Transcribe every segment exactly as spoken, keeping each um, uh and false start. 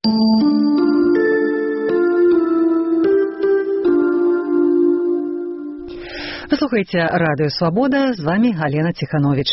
Вы слухаете Радио Свобода, с вами Галина Тиханович.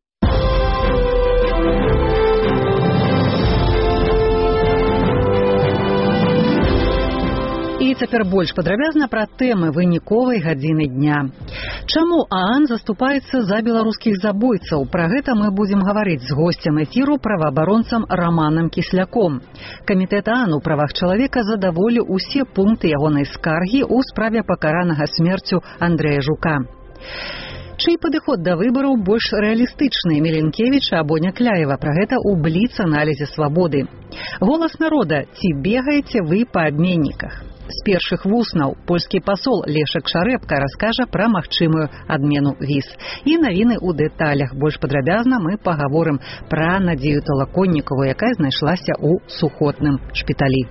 І цяпер больш падрабязна пра тэмы выніковай гадзіны дня. Чаму ААН заступаецца за беларускіх забойцаў? Пра гэта мы будзем гаварыць з госцем эфіру, праваабаронцам Раманам Кісляком. Камітэт ААН у правах чалавека задаволіў усе пункты ягонай скаргі ў справе пакаранага смерцю Андрэя Жука. Чый падыход да выбараў больш рэалістычны, Міленкевіча або Някляева? Пра гэта ў бліц-аналізе Свабоды. Голас народа. Ці бегаеце вы па абменніках? З першых вуснаў польскі пасол Лешак Шарэпка раскажа пра магчымую адмену віз. І навіны ў дэталях. Больш падрабязна мы пагаворым пра Надзею Талаконнікаву, якая знайшлася ў сухотным шпіталі.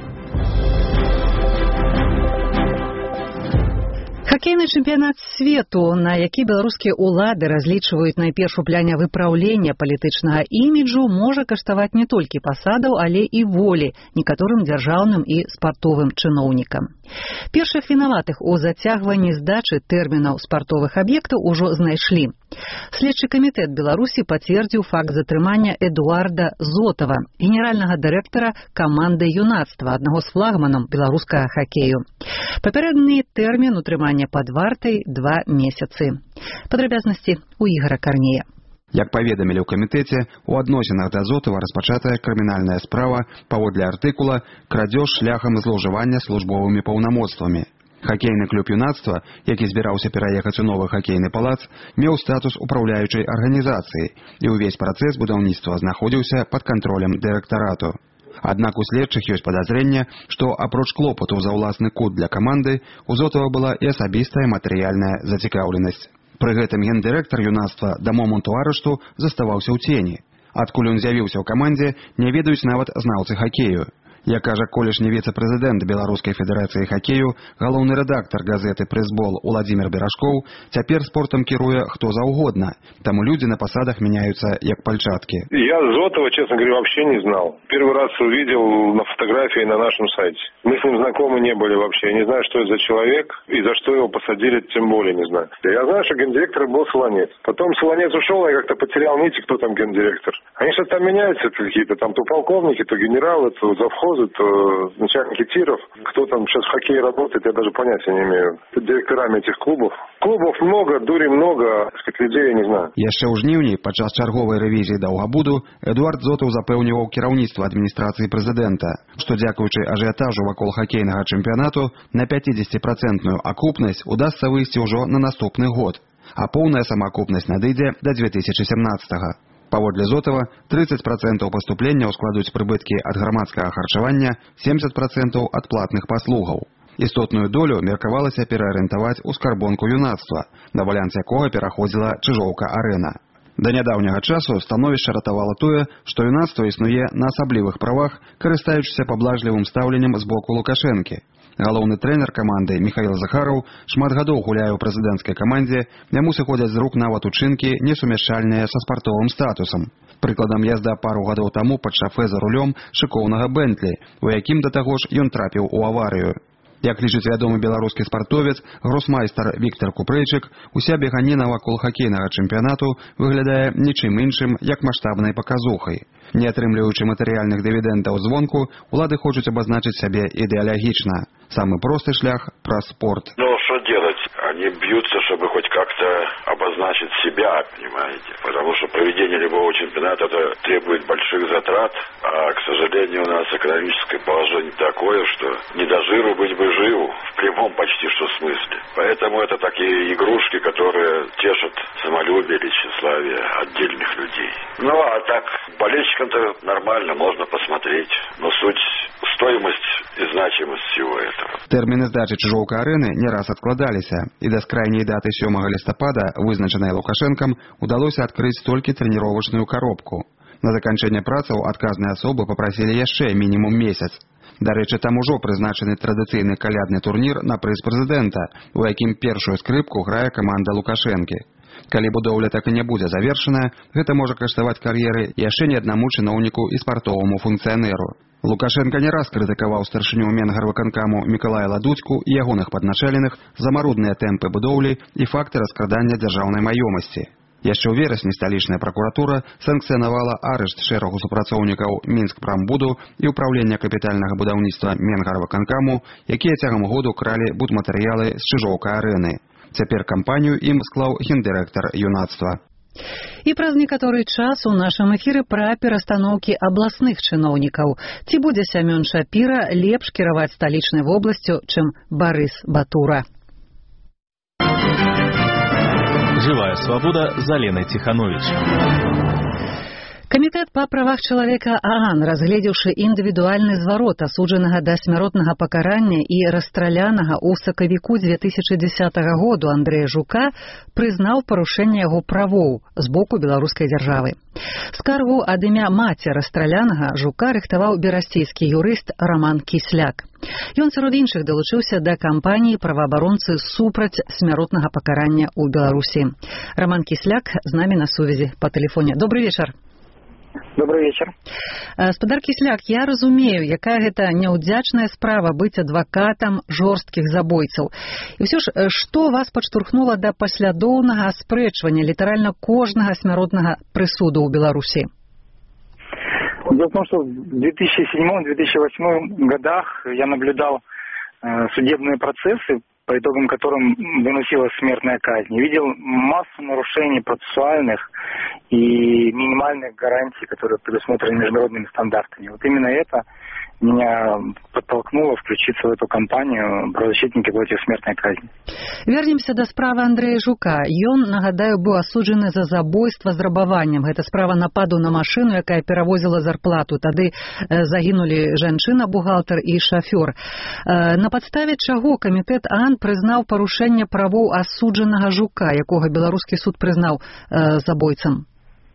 Хакейны чэмпіянат свету, на які беларускія ўлады разлічваюць найперш у пляне выпраўлення палітычнага іміджу, можа каштаваць не толькі пасадаў, але і волі некаторым дзяржаўным і спартовым чыноўнікам. Першых вінаватых у зацягванні здачы тэрмінаў спартовых аб'ектаў ужо знайшлі. Следчы камітэт Беларусі пацвердзіў факт затрымання Эдуарда Зотава, генеральнага дырэктара каманды юнацтва, аднаго з флагманаў беларускага хакею. Папярэдні тэрмін утрымання пад вартай два месяцы. Падрабязнасці у Ігора Карнея. Як паведамілі ў камітэце, у адносінах да Зотава распачатая крымінальная справа паводле артыкула «Крадзеж шляхам злоўжывання службовымі паўнамоцтвамі». Хакейны клуб юнацтва, які збіраўся пераехаць у новы хакейны палац, меў статус упраўляючай арганізацыі, і ўвесь працэс будаўніцтва знаходзіўся пад кантролем дырэктарату. Аднак у следчых ёсць падазрэнне, што апроч клопату за ўласны кут для каманды, у Зотава была і асабістая матэрыяльная зацікаўленасць. Пры гэтым гендырэктар юнацтва да моманту арышту заставаўся ў цені. Адкуль ён з'явіўся ў камандзе, не ведаюць нават знаўцы хакею. Як кажа колішні віцэ-прэзідэнт Беларускай федэрацыі хакею, галоўны рэдактар газеты «Прэсбол» Уладзімір Берашкоў, цяпер спортам кіруе хто заўгодна, таму людзі на пасадах меняются як пальчатки. Я Зотова, честно говоря, вообще не знал. Первый раз увидел на фотографии на нашем сайте. Мы с ним знакомы не были вообще. Я не знаю, что это за человек и за что его посадили, тем более не знаю. Я знаю, что гендиректор был Солонец. Потом Солонец ушел, я как-то потерял нити, кто там гендиректор. Они что-то там меняются какие-то, там то полковники, то генералы, то завхозы, то начальники тиров. Кто там сейчас в хоккее работает, я даже понятия не имею. Тут директорами этих клубов. Клубов много, дури много, сказать, людей я не знаю. Яшчэ ў жніўні, падчас чарговай рэвізіі Даўгабуду, Эдуард Зотаў запэўніваў кіраўніцтва адміністрацыі прэзідэнта, што дзякуючы ажыятажу вакол хакейнага чэмпіянату на пяцідзесяціпрацэнтную акупнасць удасца выйсці ўжо на наступны год, а поўная самаакупнасць надыдзе да дзве тысячы сямнаццатага. Паводле Зотава, трыццаць працэнтаў паступленняў складуць прыбыткі ад грамадскага харчавання, семдзесят працэнтаў ад платных паслугаў. Істотную долю меркавалася пераарыентаваць у скарбонку юнацтва, на баланс якога пераходзіла Чыжоўка-арэна. Да нядаўняга часу становішча ратавала тое, што юнацтва існуе на асаблівых правах, карыстаючыся паблажлівым стаўленнем з боку Лукашэнкі. Галоўны трэнер каманды Міхаіл Захараў шмат гадоў гуляе ў прэзідэнцкай камандзе, яму сыходзяць з рук нават учынкі, несумяшчальныя са спартовым статусам. Прыкладам, язда пару гадоў таму пад шафе за рулём шыкоўнага Бентлі, у якім да таго ж ён трапіў у аварыю. Як лічыць вядомы беларускі спартовец, гросмайстар Віктар Купрэйчык, уся беганіна вакол хакейнага чэмпіянату выглядае нічым іншым, як маштабнай паказухай. Не атрымліваючы матэрыяльных дывідэндаў звонку, улады хочуць абазначыць сябе ідэалагічна. Самый простый шлях праз спорт. Ну, что делать? Они бьются, чтобы хоть как-то обозначить себя, понимаете? Потому что проведение любого чемпионата это требует больших затрат, а, к сожалению, у нас экономическое положение такое, что не до жиру быть бы живу, в прямом почти что смысле. Поэтому это такие игрушки, которые тешат самолюбие или тщеславие отдельных людей. Ну, а так, болельщикам-то нормально, можно посмотреть. Но суть, стоимость и значимость всего этого. Тэрміны здачы Чыжоўка-арэны не раз адкладаліся, і да крайняй даты сёмага лістапада, вызначанай Лукашэнкам, удалося адкрыць толькі трэніровачную коробку. На заканчэнне працаў адказныя асобы папрасілі яшчэ мінімум месяц. Дарэчы, там ужо прызначаны традыцыйны калядны турнір на прыз прэзідэнта, у якім першую скрыпку грае каманда Лукашэнкі. Калі будоўля так і не будзе завершаная, гэта можа каштаваць кар'еры яшчэ не аднаму чыноўніку і спартоваму функцыянеру. Лукашенко не раз крытыкаваў старшыню Менгарвыканкаму Мікалая Ладуцьку і ягоных падначаленых за марудныя тэмпы будоўлі і факты раскрадання дзяржаўнай маёмасці. Яшчэ ў верасні сталічная пракуратура санкцыянавала арышт шэрагу супрацоўнікаў Мінскпрамбуду і ўпраўлення капітальнага будаўніцтва Менгарвыканкаму, якія цягам году кралі будматэрыялы з Чыжоўка-арэны. Цяпер кампанію ім склаў гендырэктар юнацтва. І праз некаторы час у нашым эфіры пра перастаноўкі абласных чыноўнікаў. Ці будзе Сямён Шапіра лепш кіраваць сталічнай вобласцю, чым Барыс Батура? Живая свобода з Аленай Ціхановіч. Камітэт па правах чалавека ААН, разгледзеўшы індывідуальны зварот асуджанага да смяротнага пакарання і расстралянага ў сакавіку дзве тысячы дзесятага году Андрэя Жука, прызнаў парушэнне яго правоў з боку беларускай дзяржавы. Скаргу ад імя маці расстралянага Жука рыхтаваў берасцейскі юрыст Раман Кісляк. Ён сярод іншых далучыўся да кампаніі праваабаронцы супраць смяротнага пакарання ў Беларусі. Раман Кісляк з намі на сувязі па тэлефоне. Добрый вечар. Добрый вечер. Спадар Кісляк, я разумею, якая гэта няўдзячная справа быць адвакатам жорсткіх забойцаў. І ўсё ж, што вас падштурхнула да паслядоўнага аспрэчвання літаральна кожнага смяротнага прысуду ў Беларусі? Дело в том, что в две тысячи седьмом — две тысячи восьмом годах я наблюдал э, судебные процессы, по итогам которым выносилась смертная казнь. Видел массу нарушений процессуальных и минимальных гарантий, которые предусмотрены международными стандартами. Вот именно это меня подтолкнуло включиться в эту кампанию «Правозащитники против смертной казни». Вернемся до справы Андрэя Жука. Ён, нагадаю, быў асуджаны за забойства з рабаваннем. Гэта справа нападу на машыну, якая перавозіла зарплату. Тады э, загінулі жанчына, бухгалтер і шафёр. Э, на падставе чаго камітэт ААН прызнаў парушэнне правоў асуджанага Жука, якога беларускі суд прызнаў э, забойцам?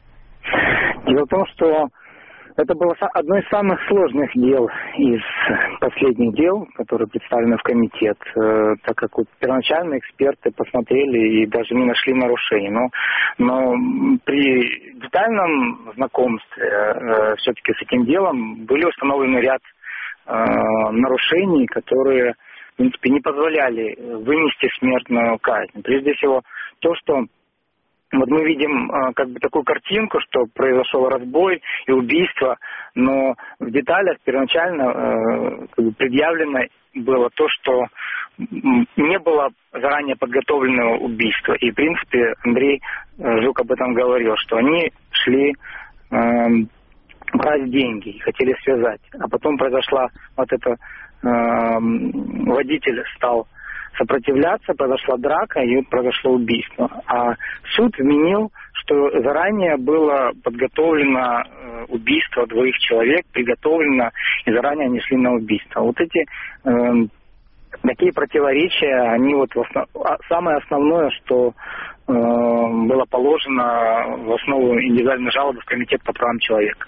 Дело в том, что это было одно из самых сложных дел из последних дел, которые представлены в комитет, э, так как вот первоначально эксперты посмотрели и даже не нашли нарушений. Но, но при детальном знакомстве э, все-таки с этим делом были установлены ряд э, нарушений, которые, в принципе, не позволяли вынести смертную казнь. Прежде всего, то, что вот мы видим э, как бы такую картинку, что произошел разбой и убийство, но в деталях первоначально э, как бы предъявлено было то, что не было заранее подготовленного убийства. И, в принципе, Андрей Жук об этом говорил, что они шли э, брать деньги и хотели связать. А потом произошла вот это, э, водитель стал сопротивляться, произошла драка и произошло убийство. А суд вменил, что заранее было подготовлено убийство двоих человек, приготовлено, и заранее они шли на убийство. Вот эти э, такие противоречия, они вот в основ... самое основное, что э, было положено в основу индивидуальной жалобы в Комитет по правам человека.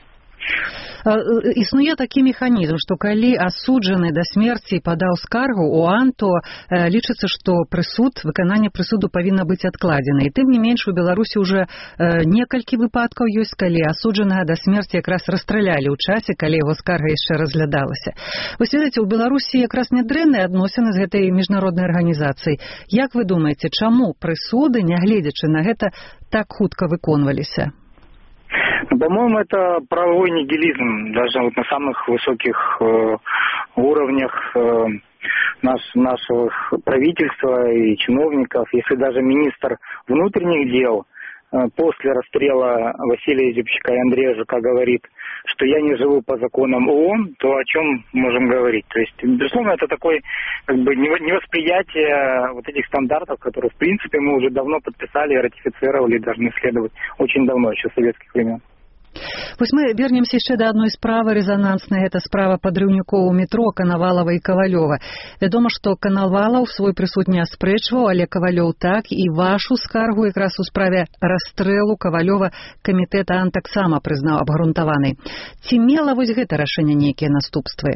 Існуе такі механізм, што калі асуджаны да смерці падаў скаргу ў ААН, то э, лічыцца, што прысуд, выкананне прысуду павінна быць адкладзена. І тым не менш у Беларусі ўжо э, некалькі выпадкаў ёсць, калі асуджанага да смерці якраз расстралялі ў часе, калі яго скарга яшчэ разглядалася. Вось ведаеце, у Беларусі якраз нядрэнныя адносіны з гэтай міжнароднай арганізацыяй. Як вы думаеце, чаму прысуды, нягледзячы на гэта, так хутка выконваліся? По-моему, это правовой нигилизм, даже вот на самых высоких э, уровнях э, наш, нашего правительства и чиновников. Если даже министр внутренних дел э, после расстрела Василия Зюбчика и Андрея Жука говорит, что я не живу по законам ООН, то о чем можем говорить? То есть, безусловно, это такое как бы невосприятие вот этих стандартов, которые, в принципе, мы уже давно подписали, ратифицировали и должны следовать очень давно, еще с советских времен. Вось мы вернемся яшчэ да адной справы рэзананснай. Гэта справа падрыўнікоў у метро Канавалава і Кавалёва. Вядома, што Канавалаў свой прысуд не аспрэчваў, але Кавалёў так, і вашу скаргу якраз у справе расстрэлу Кавалёва камітэт ААН таксама прызнаў абгрунтаванай. Ці мела вось гэта рашэнне нейкія наступствы?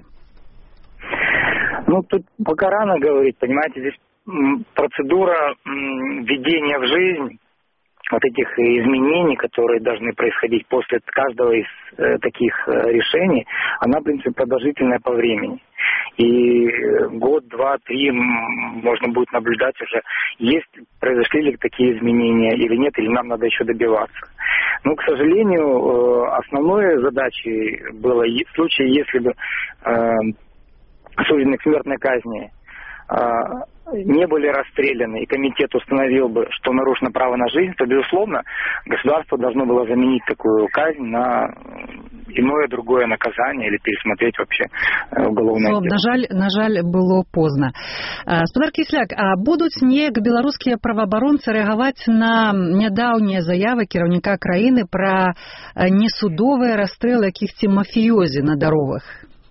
Ну, тут пока рано говорить, понимаете, здесь процедура введения в жизнь вот этих изменений, которые должны происходить после каждого из э, таких э, решений, она, в принципе, продолжительная по времени. И год, два, три можно будет наблюдать уже, есть, произошли ли такие изменения или нет, или нам надо еще добиваться. Но, к сожалению, основной задачей было в случае, если бы э, осужденные к смертной казни не были расстреляны, и комитет установил бы, что нарушено право на жизнь, то, безусловно, государство должно было заменить такую казнь на иное другое наказание или пересмотреть вообще уголовное дело. На жаль, на жаль, было поздно. Спадар Кісляк, а будуць неяк беларускія праваабаронцы рэагаваць на нядаўнія заявы кіраўніка краіны пра несудовыя расстрэлы якіхсьці мафіёзі на дарогах?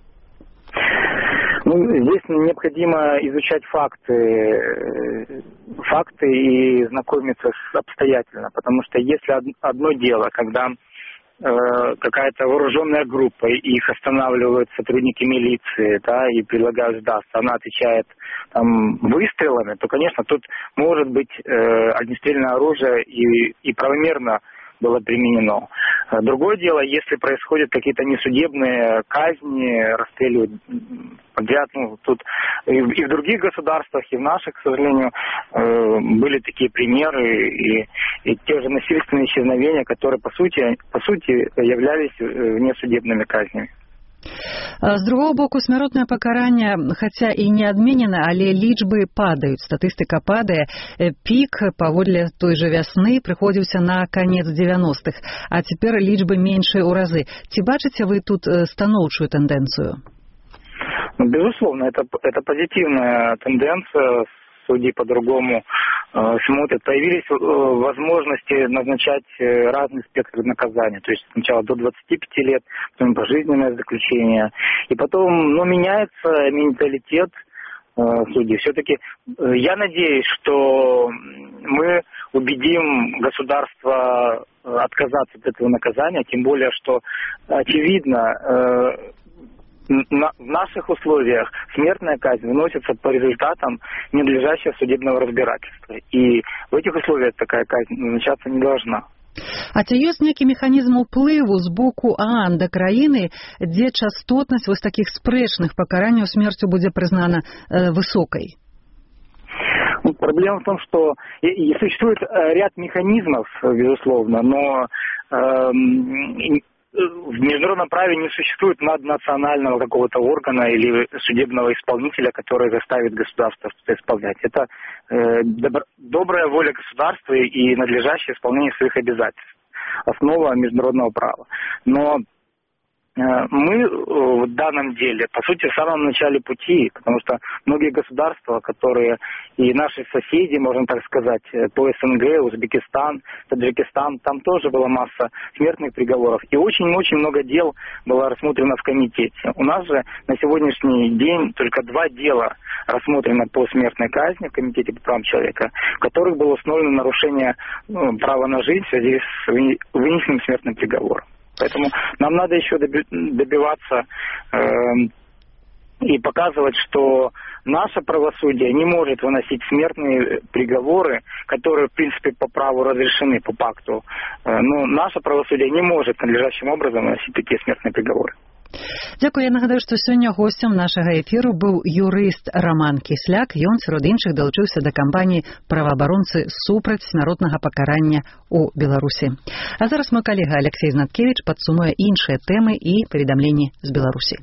Ну, здесь необходимо изучать факты, факты и знакомиться с обстоятельно, потому что если одно дело, когда э, какая-то вооруженная группа, их останавливают сотрудники милиции, да, и предлагают сдаться, она отвечает там выстрелами, то, конечно, тут может быть э, огнестрельное оружие и, и правомерно было применено. Другое дело, если происходят какие-то несудебные казни, расстреливают подряд, ну, тут и в, и в других государствах, и в наших, к сожалению, э, были такие примеры, и, и те же насильственные исчезновения, которые, по сути, по сути являлись внесудебными казнями. З другого боку, смяротнае пакаранне, хаця і не адменена, але лічбы падаюць, статыстыка падае. Пік паводле той жа вясны прыходзіўся на канец дзевяностых, а цяпер лічбы меншыя ў разы. Ці бачыце вы тут станоўчую тэндэнцыю? Безусловно, это, это позитивная тенденция. Судьи по-другому э, смотрят. Появились э, возможности назначать э, разный спектр наказания. То есть сначала до двадцати пяти лет, потом пожизненное заключение. И потом, ну, меняется менталитет э, судей. Все-таки э, я надеюсь, что мы убедим государство э, отказаться от этого наказания, тем более, что очевидно, э, На, в наших условиях смертная казнь выносится по результатам ненадлежащего судебного разбирательства. И в этих условиях такая казнь назначаться не должна. А ці ёсць нейкі механізм уплыву з боку ААН да краіны, дзе частотнасць вось такіх спрэчных пакаранняў смерцю будзе прызнана э, высокай? Ну, проблема в том, что и, и существует ряд механизмов, безусловно, но э, в международном праве не существует наднационального какого-то органа или судебного исполнителя, который заставит государство что-то исполнять. Это э, добр, добрая воля государства и надлежащее исполнение своих обязательств. Основа международного права. Но мы в данном деле, по сути, в самом начале пути, потому что многие государства, которые и наши соседи, можно так сказать, по СНГ, Узбекистан, Таджикистан, там тоже была масса смертных приговоров. И очень-очень много дел было рассмотрено в комитете. У нас же на сегодняшний день только два дела рассмотрено по смертной казни в Комитете по правам человека, в которых было установлено нарушение ну, права на жизнь в связи с вынесенным смертным приговором. Поэтому нам надо еще добиваться э, и показывать, что наше правосудие не может выносить смертные приговоры, которые, в принципе, по праву разрешены, по пакту. Э, но наше правосудие не может надлежащим образом выносить такие смертные приговоры. Дзякую. Я нагадаю, што сёння госцем нашага эфіру быў юрыст Роман Кісляк. Ён, сярод іншых, далучыўся да кампаніі праваабаронцы супраць смяротнага пакарання ў Беларусі. А зараз мой калега Алексей Знаткевич падсумуе іншыя тэмы і паведамленні з Беларусі.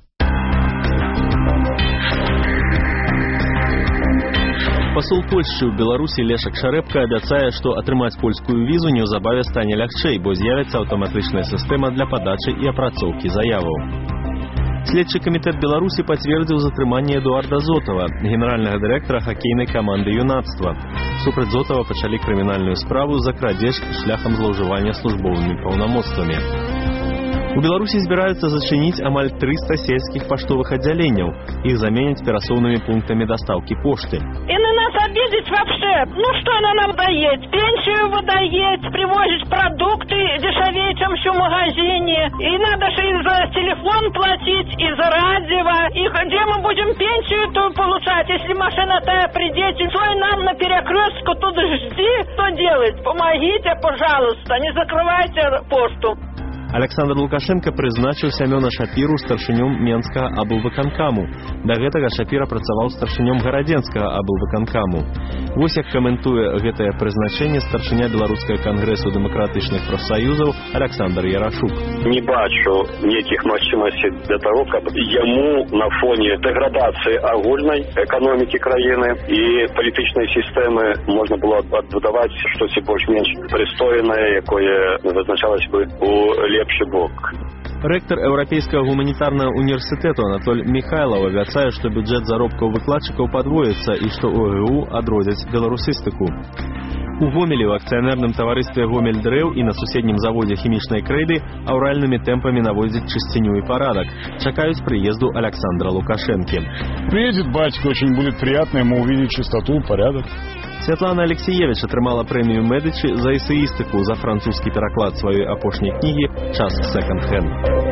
Пасол Польшчы ў Беларусі Лешак Шарэпка абяцае, што атрымаць польскую візу неўзабаве стане лягчэй, бо з'явіцца аўтаматычная сістэма для падачы і апрацоўкі заяваў. Следчы камітэт Беларусі пацвердзіў затрыманне Эдуарда Зотова, генеральнага дырэктара хакейнай каманды юнацтва. Супраць Зотова пачалі крымінальную справу за крадзеж шляхам злоўжывання службовымі паўнамоцтвамі. У Беларусі збіраюцца зачыніць амаль трыста сельскіх паштовых аддзяленняў. Іх заменяць перасоўнымі пунктамі дастаўкі пошты. И на нас обидеть вообще. Ну что она нам дает? Пенсию выдает, привозит продукты дешевее, чем все в магазине. И надо же и за телефон платить, и за радио. топлива. И где мы будем пенсию эту получать, если машина тая придет? Стой нам на перекрестку, тут жди, что делать? Помогите, пожалуйста, не закрывайте пошту. Александр Лукашенко прызначыў Сямёна Шапіру старшынём Менскага аблвыканкаму. Да гэтага Шапіра працаваў старшынём Гарадзенскага аблвыканкаму. Вось як каментуе гэтае прызначэнне старшыня Беларускага кангрэсу дэмакратычных прафсаюзаў Александр Ярашук. Не бачу нейкіх магчымасцей для того, каб яму на фоне дэградацыі агульнай эканомікі краіны і палітычнай сістэмы можна было адбудаваць штосьці больш-менш прыстойнае, якое вызначалось бы у лепшы бок. Рэктар Еўрапейскага гуманітарнага універсітэту Анатоль Михайлов абяцае, што бюджэт заробкаў выкладчыкаў падвоіцца і што ОГУ адродзяць беларусістыку. У Гомелі ў акцыянерным таварыстве Гомель Дрэў і на суседнім заводзе хімічнай крэйды аўральнымі тэмпамі наводзяць чысціню і парадак. Чакаюць прыезду Александра Лукашэнкі. Приедет батька, очень будет приятно ему увидеть чистоту и порядок. Святлана Алексеевич атрымала прэмію Медычы за эсеістыку за французскі пераклад сваёй апошняй кнігі «Час секонд-хенд».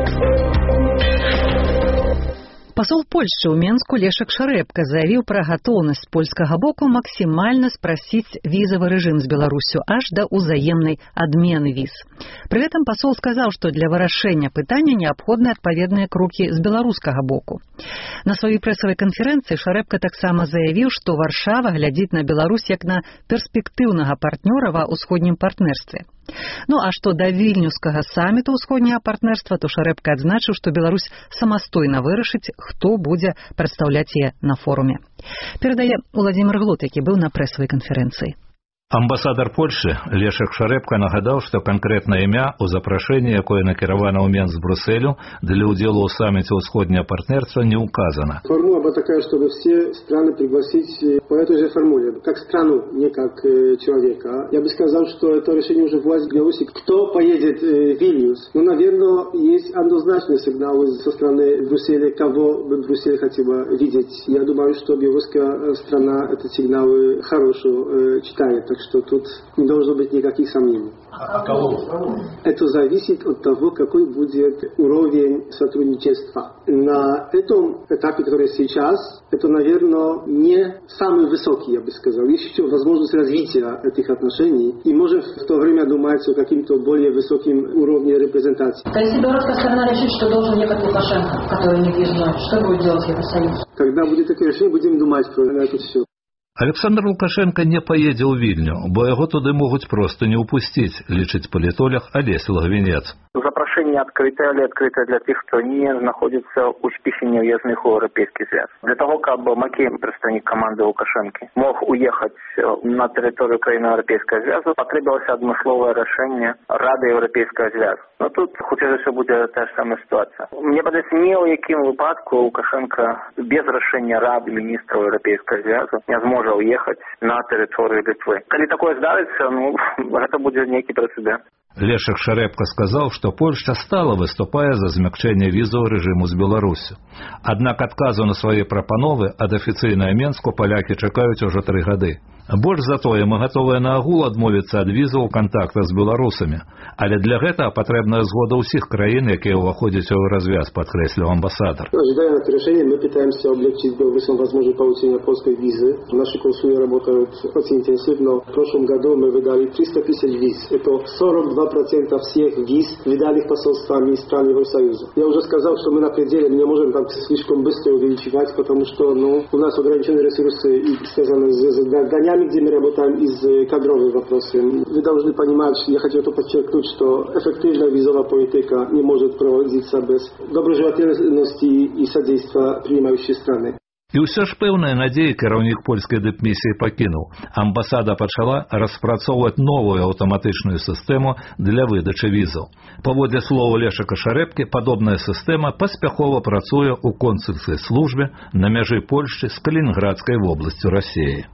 Пасол Польшчы ў Менску Лешак Шарэпка заявіў пра гатоўнасць польскага боку максімальна спрасціць візавы рэжым з Беларусю аж да ўзаемнай адмены віз. Пры гэтым пасол сказаў, што для вырашэння пытання неабходны адпаведныя крокі з беларускага боку. На сваёй прэсавай канферэнцыі Шарэпка таксама заявіў, што Варшава глядзіць на Беларусь як на перспектыўнага партнёра ва ўсходнім партнерстве. Ну а што да вільнюскага саміту ўсходняга партнерства, то Шарэпка адзначыў, што Беларусь самастойна вырашыць, хто будзе прадстаўляць яе на форуме. Перадае Уладзімір Глот, які быў на прэсавай канферэнцыі. Амбасадар Польшчы Лешак Шарэпка нагадаў, што канкрэтнае імя ў запрашэнні, якое накіравана ў Менск з Брюсселю для ўдзелу ў саммите ўсходняе партнерства, не указана. Формула была такая, чтобы все страны пригласить по этой же формуле, как страну, не как э, человека. Я бы сказал, что это решение уже власти Беларуси. Кто поедет э, в Вильнюс? Ну, наверное, есть однозначные сигналы со стороны Брюсселя, кого бы Брюссель хотела видеть. Я думаю, что белорусская страна эти сигналы хорошо э, читает. Так что тут не должно быть никаких сомнений. А кого? Это зависит от того, какой будет уровень сотрудничества. На этом этапе, который сейчас, это, наверное, не самый высокий, я бы сказал. Есть еще возможность развития этих отношений. И может в то время думать о каким-то более высоким уровне репрезентации. То есть, если белорусская сторона решит, что должен ехать Лукашенко, который не въездной, что будет делать Евросоюз? Когда будет такое решение, будем думать про это все. Александр Лукашенко не поедзе ў Вільню, бо яго туды могуць проста не ўпусціць, лічыць палітолог Алесь Лагвінец. Запрошение открытое или открытое для тех, кто не находится у списке невъездных в Европейский Союз. Для того, чтобы Макей, представник команды Лукашенко, мог уехать на территорию країни Европейского Союза, потребовалось однословное решение Рады Европейского Союза. Но тут, хоча все буде та ж сама ситуація. Мені подається, ні у якому випадку Лукашенко без рішення Ради міністрів Європейського Союзу не зможе уїхати на територію Литви. Коли таке здариться, ну, це буде некий прецедент. Лешак Шарэпка сказаў, што Польшча стала выступае за змякчэнне візавага рэжыму з Беларусю. Аднак адказу на свае прапановы ад афіцыйнага Менску палякі чакаюць ужо тры гады. Больш за тое, мы гатовыя на агул адмовіцца ад візаў кантакта з беларусамі, але для гэтага патрэбная згода ўсіх краін, якія ўваходзяць у развяз, падкрэсліў амбасадар. Ожидая это решение, мы пытаемся облегчить белорусам возможность получения польской визы. Наши консулы работают очень интенсивно. В прошлом году мы выдали триста тысяч виз. Это сорок два процента всех виз, выданных посольствами стран Евросоюза. Я уже сказал, что мы на пределе не можем так слишком быстро увеличивать, потому что ну, у нас ограничены ресурсы и связаны с гонями, где мы работаем из кадровых вопросов. Вы должны понимать, я хотел это подчеркнуть, что эффективная визовая политика не может проводиться без доброжелательности и содействия принимающей страны. І ўсё ж пэўныя надзеі кіраўнік польскай дыпмісіі пакінуў. Амбасада пачала распрацоўваць новую аўтаматычную сістэму для выдачы візаў. Паводле слова Лешака Шарэпкі, падобная сістэма паспяхова працуе ў консульскай службе на мяжы Польшчы з Калінінградскай вобласцю Расіі.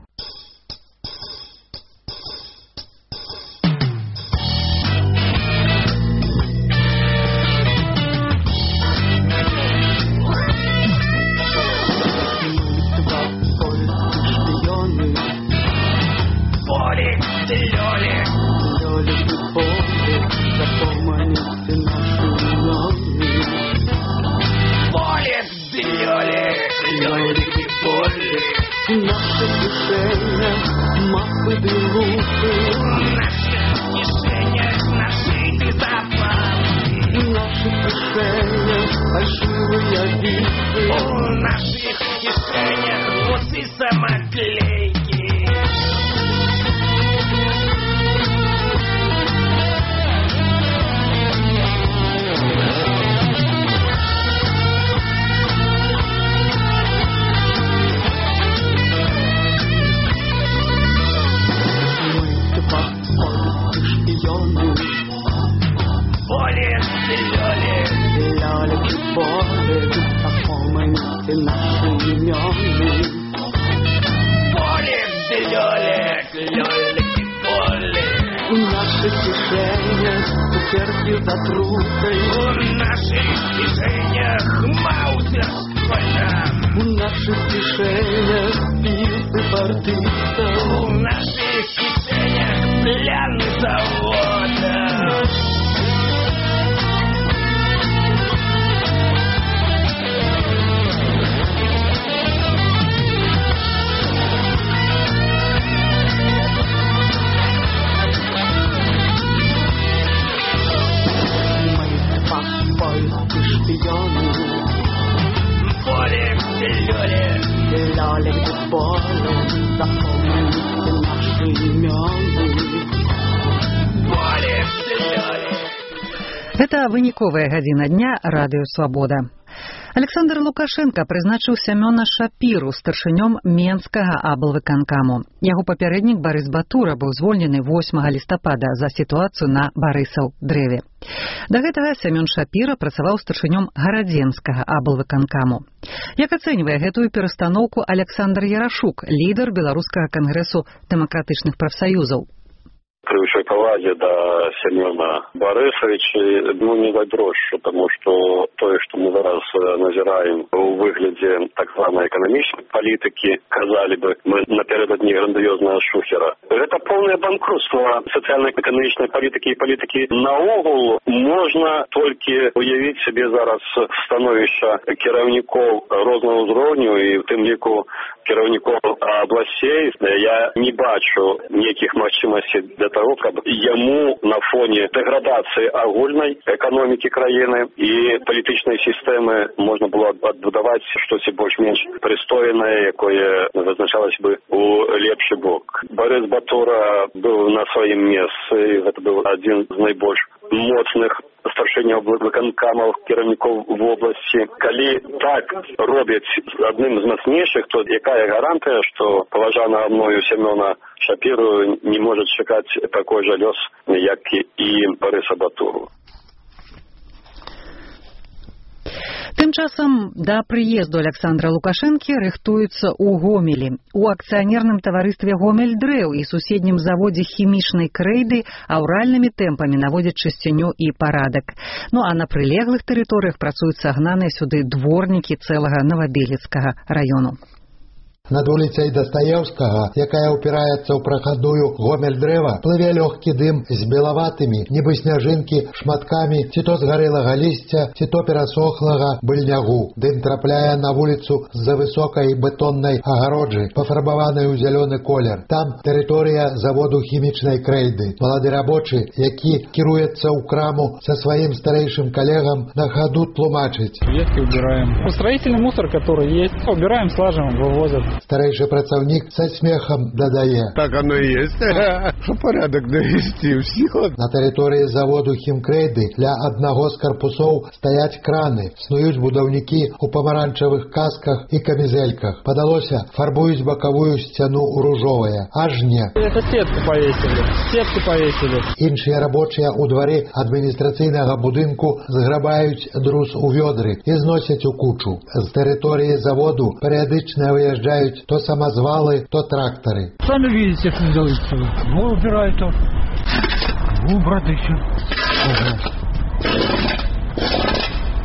Поле зеленое. кишенях мапы белухи, в наших кишенях нашиты запасы, в наших кишенях фальшивые визы, в наших кишенях бусы самоклейки. Болит, лёлит, лёлит, болит, запомните наши имены. Болит, лёлит, лёлит, болит. В наших кишенях цукерки затрутой, в наших кишенях маузер школьна, в наших кишенях писы бортиста, в наших кишенях плян завода. Это выніковая гадзіна дня радыё Свабода. Александр Лукашенко прызначыў Сямёна Шапіру старшынём Менскага аблвыканкаму. Яго папярэднік Барыс Батура быў звольнены восьмага лістапада за сітуацыю на Барысаў дрэве. Да гэтага Сямён Шапіра працаваў старшынём Гарадзенскага аблвыканкаму. Як ацэньвае гэтую перастаноўку Александр Ярашук, лідар беларускага кангрэсу дэмакратычных прафсаюзаў? При всей поваге до Семена Борисовича, ну, не дай дрожь, потому что то, что мы зараз назираем в выгляде так званой экономической политики, казали бы, мы напередодни грандиозного шухера. Это полное банкротство социально-экономической политики и политики наогул. Можно только уявить себе зараз становища керівників розного уровня и в тим ліку керівників областей. Я не бачу ніяких можливостей для того, каб яму на фоне деградации агульной экономики краины и политичной системы можно было отбудовать что-то больше-меньш пристойное, якое вызначалось бы у лепший бок. Борис Батура был на своем месте, это был один из наибольш моцных старшынёў выканкамаў кіраўнікоў в области. Калі так робяць адным з мацнейшых, то якая гарантыя, што паважанага мною Семёна Шапіру не можа чакаць такой жа лёс, як і Барыса Батуру. Тым часам да прыезду Александра Лукашэнкі рыхтуюцца ў Гомелі. У акцыянерным таварыстве Гомель дрэў і суседнім заводзе хімічнай крэйды аўральнымі тэмпамі наводзяць чысціню і парадак. Ну а на прылеглых тэрыторыях працуюць сагнаныя сюды дворнікі цэлага Новабелецкага раёну. Над вуліцай Дастаеўскага, якая ўпіраецца ў прахадную Гомель дрэва, плыве лёгкі дым з белаватымі, нібы сняжынкі, шматкамі ці то згарэлага лісця, ці то перасохлага быльнягу. Дым трапляе на вуліцу з-за высокай бетоннай агароджы, пафарбаванай у зялёны колер. Там тэрыторыя заводу хімічнай крэйды. Малады рабочы, які кіруецца ў краму са сваім старэйшым калегам, на хаду тлумачыць. Ветки убираем. Строительный мусор, который есть, убираем, слаживаем, вывозят. Старейший працаўнік со смехом додае. Так оно и есть. Порядок навести все. На территории заводу хімкрэйды для одного з корпусов стоять краны. Снуюць будаўнікі у помаранчевых касках и камизельках. Подалося, фарбуюць боковую сцяну у ружовая. Аж не. Это сетку повесили. Сетку повесили. Іншыя рабочыя у дворе администрацыйнага будынку зграбаюць друз у вёдры и зносяць у кучу. З территории заводу периодично выезжают то самозвалы, то тракторы. Сами видите, как делается. Вот убирают то. Вот, брат, еще.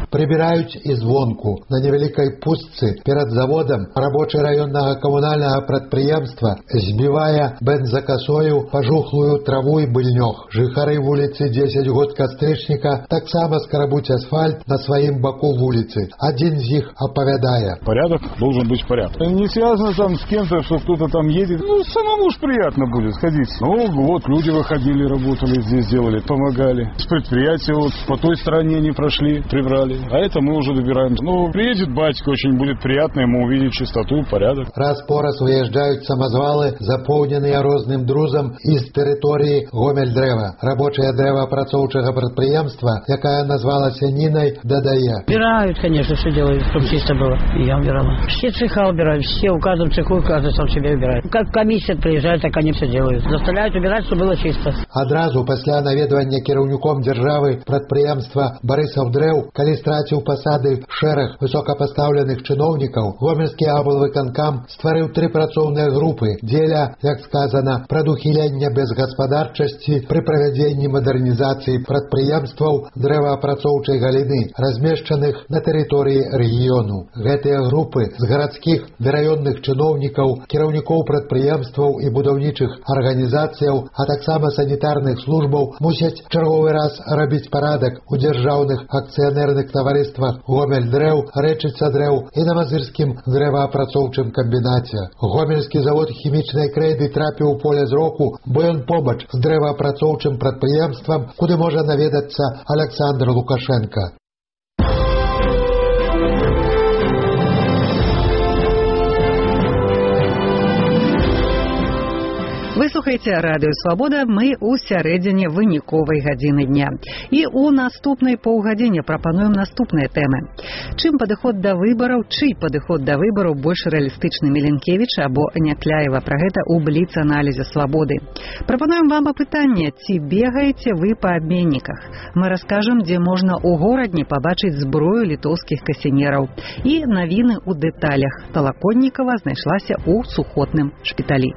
Прыбіраюць і звонку. На невялікай пустцы перад заводам рабочы раённага камунальнага прадпрыемства збівае бензакасою пажухлую траву і быльнёг. Жыхары вуліцы дзесяць год кастрычніка таксама скарабуць асфальт на сваім баку вуліцы. Адзін з іх апавядае: порядок должен быть порядок. Не связано там с кем-то, что кто-то там едет. Ну, самому уж приятно будет ходить. Ну, вот люди выходили, работали здесь, делали, помогали. С предприятия вот по той стороне не прошли, прибрали. А это мы уже добираем. Ну, приедет батька, очень будет приятно ему увидеть чистоту и порядок. Раз по раз выезжают самозвалы, заполненные розным друзом из территории Гомель-Древа. Рабочее древоопрацоўчага прадпрыемства, якая назвалася Ниной, додае: Убирают, конечно, все делают, чтобы чисто было. И я убирала. Все цеха убирают, все, у каждого цеху, каждый сам себе убирает. Как комиссия приезжает, так они все делают. Заставляют убирать, чтобы было чисто. Адразу пасля наведвання кіраўніком дзяржавы прадпрыемства Барысаў Дрэў, калі страціў пасады шэраг высокапастаўленых чыноўнікаў, гомельскі аблвыканкам стварыў тры працоўныя групы дзеля, як сказана, прадухілення безгаспадарчасці пры правядзенні мадэрнізацыі прадпрыемстваў дрэваапрацоўчай галіны, размешчаных на тэрыторыі рэгіёну. Гэтыя групы з гарадскіх ды раённых чыноўнікаў, кіраўнікоў прадпрыемстваў і будаўнічых арганізацыяў, а таксама санітарных службаў мусяць чарговы раз рабіць парадак у дзяржаўных акцыянерных таварыствах Гомель-Дрэў, Рэчыца Дрэў і на Мазырскім дрэваапрацоўчым камбінаце. Гомельскі завод хімічнай крэйды трапіў у поле зроку, бо ён побач з дрэваапрацоўчым прадпрыемствам, куды можа наведацца Аляксандр Лукашенко. Вы слухаеце радыё Свабода, мы ў сярэдзіне выніковай гадзіны дня. І ў наступнай паўгадзіне прапануем наступныя тэмы. Чым падыход да выбараў, чый падыход да выбараў больш рэалістычны, Міленкевіч або Някляева? Пра гэта ў бліц-аналізе Свабоды. Прапануем вам апытанне, ці бегаеце вы па абменніках. Мы раскажам, дзе можна ў горадні пабачыць зброю літоўскіх касінераў. І навіны ў дэталях. Талаконнікава знайшлася ў сухотным шпіталі.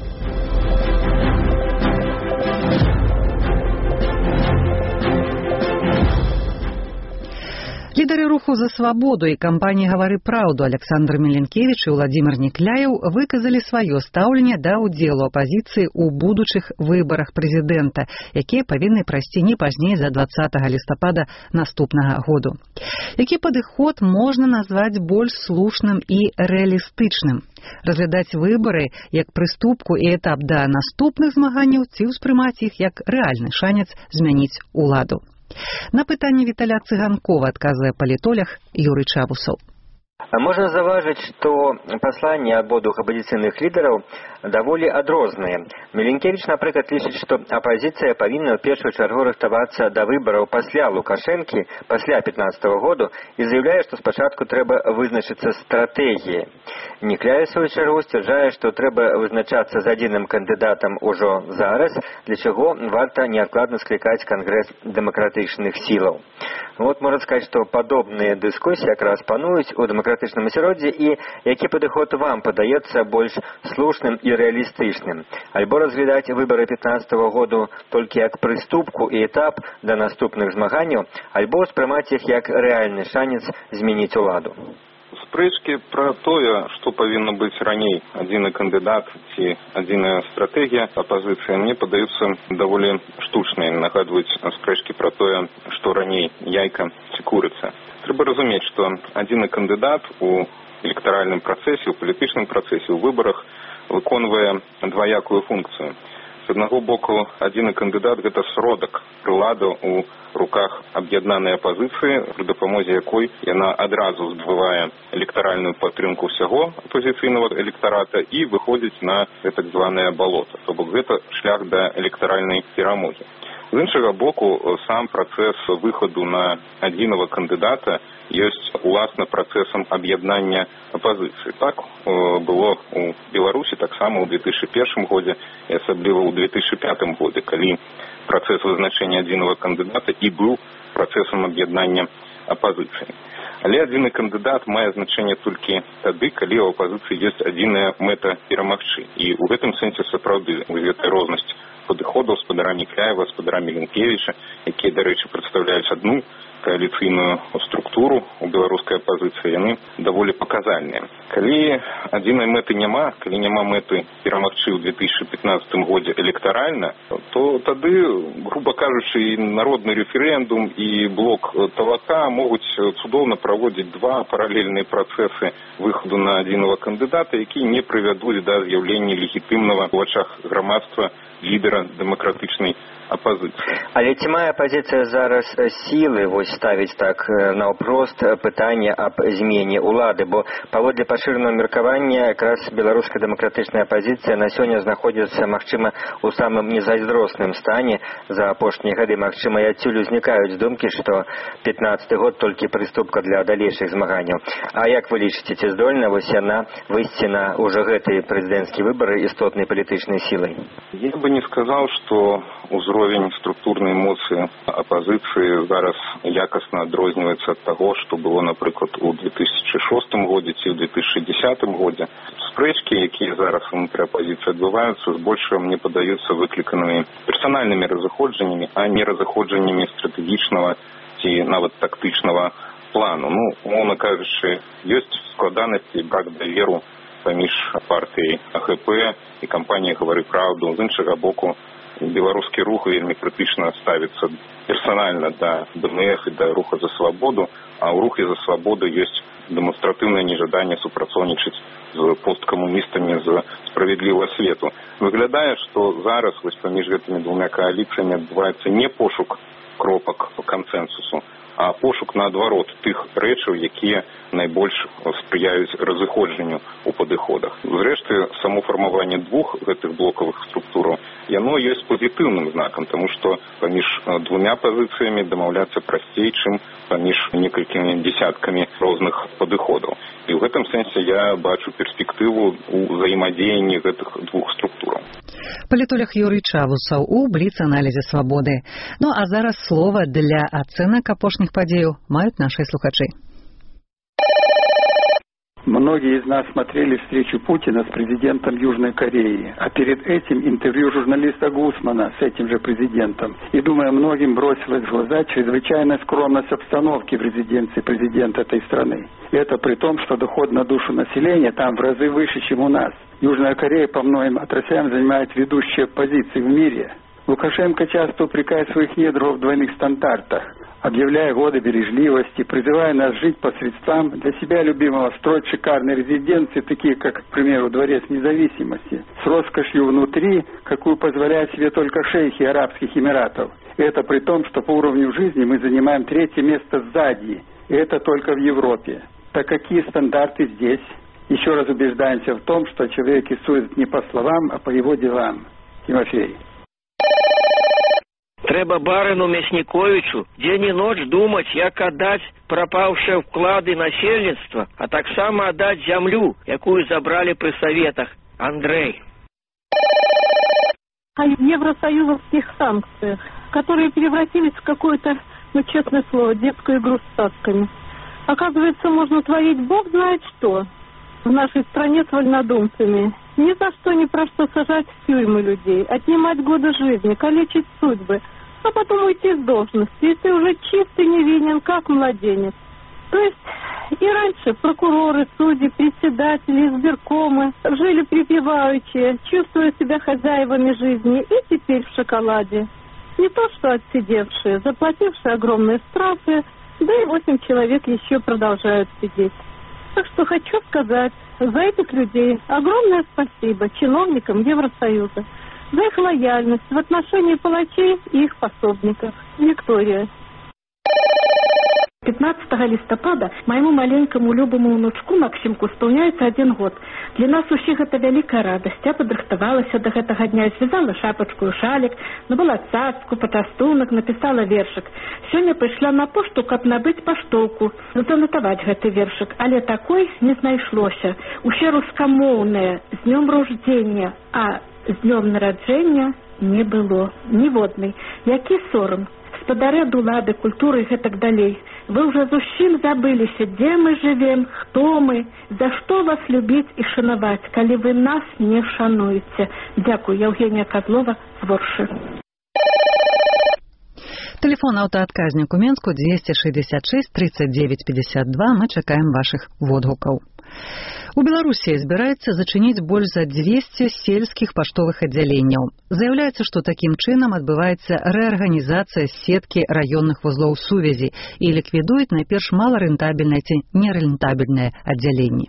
Лідары руху «За свабоду» і кампаніі «Гавары праўду» Александр Міленкевіч і Владзімір Някляеў выказалі сваё стаўленне да ўдзелу апазіцыі ў будучых выбарах прэзідэнта, якія павінны прайсці не пазней за дваццатага лістапада наступнага году. Які падыход можна назваць больш слушным і рэалістычным? Разглядаць выбары як прыступку і этап да наступных змаганняў ці ўспрымаць іх як рэальны шанец змяніць уладу? На пытанне Віталя Цыганкова адказвае палітолог Юрый Чабусаў. Можна заўважыць, што пасланні абодвух апазіцыйных лідараў даволі адрозныя. Міленкевіч, напрыклад, лічыць, што апазіцыя павінна ў першую чаргу рыхтавацца да выбараў пасля Лукашэнкі, пасля пятнаццатага году, і заяўляе, што спачатку трэба вызначыцца стратэгіяй. Някляеў, у сваю чаргу, сцвярджае, што трэба вызначацца з адзіным кандыдатам ужо зараз, для чаго варта неадкладна склікаць кангрэс дэмакратычных сілаў. Вот можна сказаць, што падобныя дыскусіі якраз пануюць у дэмакратычным асяроддзі, і які падыход вам падаецца больш слушным і рэалістычным? Альбо разглядаць выбары пятнаццатага году толькі як прыступку і этап да наступных змаганняў, альбо ўспрымаць іх як рэальны шанец змяніць уладу. Спрэчкі пра тое, што павінна быць раней, адзіны кандыдат ці адзіная стратэгія апазіцыі, мне падаюцца даволі штучныя. Нагадваюць спрэчкі пра тое, што раней, яйка ці курыца. Трэба разумець, што адзіны кандыдат у электаральным працэсе, у палітычным працэсе, у выбарах выконвае дваякую функцыю. З аднаго боку, адзіны кандыдат – гэта сродак, прылада ў руках аб'яднанай апазіцыі, пры дапамозе якой яна адразу здабывае электаральную падтрымку ўсяго апазіцыйнага электарата і выходзіць на так званае балота. То бок гэта шлях да электаральнай перамогі. З іншага боку, сам працэс выхаду на адзінага кандыдата ёсць уласна працэсам аб'яднання апазіцыі. Так было у Беларусі таксама ў две тысячы першым годзе і асабліва ў две тысячы пятым годзе, калі працэс вызначэння адзінага кандыдата і быў працэсам аб'яднання апазіцыі. Але адзіны кандыдат мае значэнне толькі тады, калі ў апазіцыі ёсць адзіная мэта перамагчы. І ў гэтым сэнсе сапраўды гэтая рознасць падыходаў спадара Някляева, спадара Міленкевіча, якія, дарэчы, прадстаўляюць адну кааліцыйную структуру у беларускай апазіцыі, яны даволі паказальныя. Калі адзінай мэты няма, калі няма мэты перамагчы ў две тысячы пятнаццатым годзе электаральна, то тады, груба кажучы, і народны рэферэндум, і блок Талака могуць цудоўна праводзіць два паралельныя працэсы выхаду на адзінага кандыдата, які не прывядуць да з'яўлення легітымнага ў вачах грамадства лідера дэмакратычнай апазіцыі. Але ці мае апазіцыя зараз сілы вось ставіць так наўпрост пытанне аб змене ўлады, бо паводле пашыранага меркавання якраз беларуская дэмакратычная апазіцыя на сёння знаходзіцца, магчыма, у самым незайздросным стане за апошнія гады. Магчыма, і адсюль узнікаюць думкі, што пятнаццаты год толькі прыступка для далейшых змаганняў. А як вы лічыце, ці здольна вось яна выйсці на ўжо гэтыя прэзідэнцкія выбары істотнай палітычнай сілай? Я бы не сказаў, што ўзровень структурнай моцы апазіцыі зараз якасна адрозніваецца ад таго, што было, напрыклад, у две тысячы шостым годзе ці ў две тысячы дзесятым годзе. Спрэчкі, якія зараз унутры апазіцыі адбываюцца, збольшага мне падаюцца выкліканымі персанальнымі разыходжаннямі, а не разыходжаннямі стратэгічнага ці нават тактычнага плану. Ну, умоўна кажучы, ёсць складанасці, брак даверу паміж партыяй А Х П і кампаніяй «Гавары праўду». З іншага боку, беларускі рух вельмі крытычна ставіцца персанальна да Б Н Ф і да руха за свабоду, а ў рухе за свабоду ёсць дэманстратыўнае нежаданне супрацоўнічаць з посткамуністамі з справядлівага свету. Выглядае, што зараз вось паміж гэтымі двумя кааліцыямі адбываецца не пошук кропак по кансэнсусу, а пошук, наадварот, тых рэчаў, якія найбольш спрыяюць разыходжанню ў падыходах. Зрэшты, само фармаванне двух гэтых блокавых структураў, яно ёсць пазітыўным знакам, таму што паміж двумя пазіцыямі дамаўляцца прасцей, чым паміж некалькімі дзесяткамі розных падыходаў. І ў гэтым сэнсе я бачу перспектыву ў ўзаемадзеянні гэтых двух структураў. Палітолог Юрый Чавусаў у бліц-аналізе «Свабоды». Ну а зараз слова для ацэнак апошніх падзеяў маюць наши слухачы. Многие из нас смотрели встречу Путина с президентом Южной Кореи, а перед этим интервью журналиста Гусмана с этим же президентом. И, думаю, многим бросилась в глаза чрезвычайная скромность обстановки в резиденции президента этой страны. И это при том, что доход на душу населения там в разы выше, чем у нас. Южная Корея по многим отраслям занимает ведущие позиции в мире. Лукашенко часто упрекает своих недругов в двойных стандартах, объявляя годы бережливости, призывая нас жить по средствам, для себя любимого строить шикарные резиденции, такие как, к примеру, Дворец Независимости, с роскошью внутри, какую позволяют себе только шейхи Арабских Эмиратов. И это при том, что по уровню жизни мы занимаем третье место сзади, и это только в Европе. Так какие стандарты здесь? Еще раз убеждаемся в том, что человек судит не по словам, а по его делам. Тимофей. Трэба барыну Мясніковічу дзень і ноч думаць, як аддаць прапаўшыя вклады насельніцтва, а таксама аддаць зямлю, якую забралі пры саветах. Андрей. О евросоюзовских санкциях, которые превратились в какое-то, ну честное слово, детскую игру с цацками. Оказывается, можно творить бог знает что в нашей стране с вольнодумцами. Ни за что, ни про что сажать в тюрьмы людей, отнимать годы жизни, калечить судьбы, а потом уйти с должности, и ты уже чист и невинен, как младенец. То есть и раньше прокуроры, судьи, председатели, избиркомы жили припеваючи, чувствуя себя хозяевами жизни, и теперь в шоколаде. Не то что отсидевшие, заплатившие огромные штрафы, да и восемь человек еще продолжают сидеть. Так что хочу сказать за этих людей огромное спасибо чиновникам Евросоюза за их лояльность в отношении палачей и их пособников. Виктория. пятнадцатого листопада моему маленькому любому внучку Максимку исполняется один год. Для нас усіх это вялікая радасць. Я падрыхтавалася до гэтага дня, связала шапочку и шалик, набыла цацку, пачастунак, написала вершик. Сёння прыйшла на пошту, каб набыць паштоўку, занатаваць гэты вершик, але такой не знайшлося. Усе рускамоўныя з днём рождения, а з днём нараджэння не было ніводнай. Які сорам. Спадарэ дулады, культуры і гэтак далей. Вы ўжо зусім забыліся, дзе мы жывем, хто мы, за што вас любіць і шанаваць, калі вы нас не шануеце. Дзякуй, Евгения Козлова з Воршы. Телефон аўтаадказніку Менску двести шестьдесят шесть тридцать девять пятьдесят два. Мы чакаем вашых водгукаў. У Беларусі збіраецца зачыніць больш за двести сельскіх паштовых аддзяленняў. Заяўляецца, што такім чынам адбываецца рэарганізацыя сеткі раённых вузлоў сувязі і ліквідуюць найперш маларэнтабельныя ці нерэнтабельныя аддзяленні.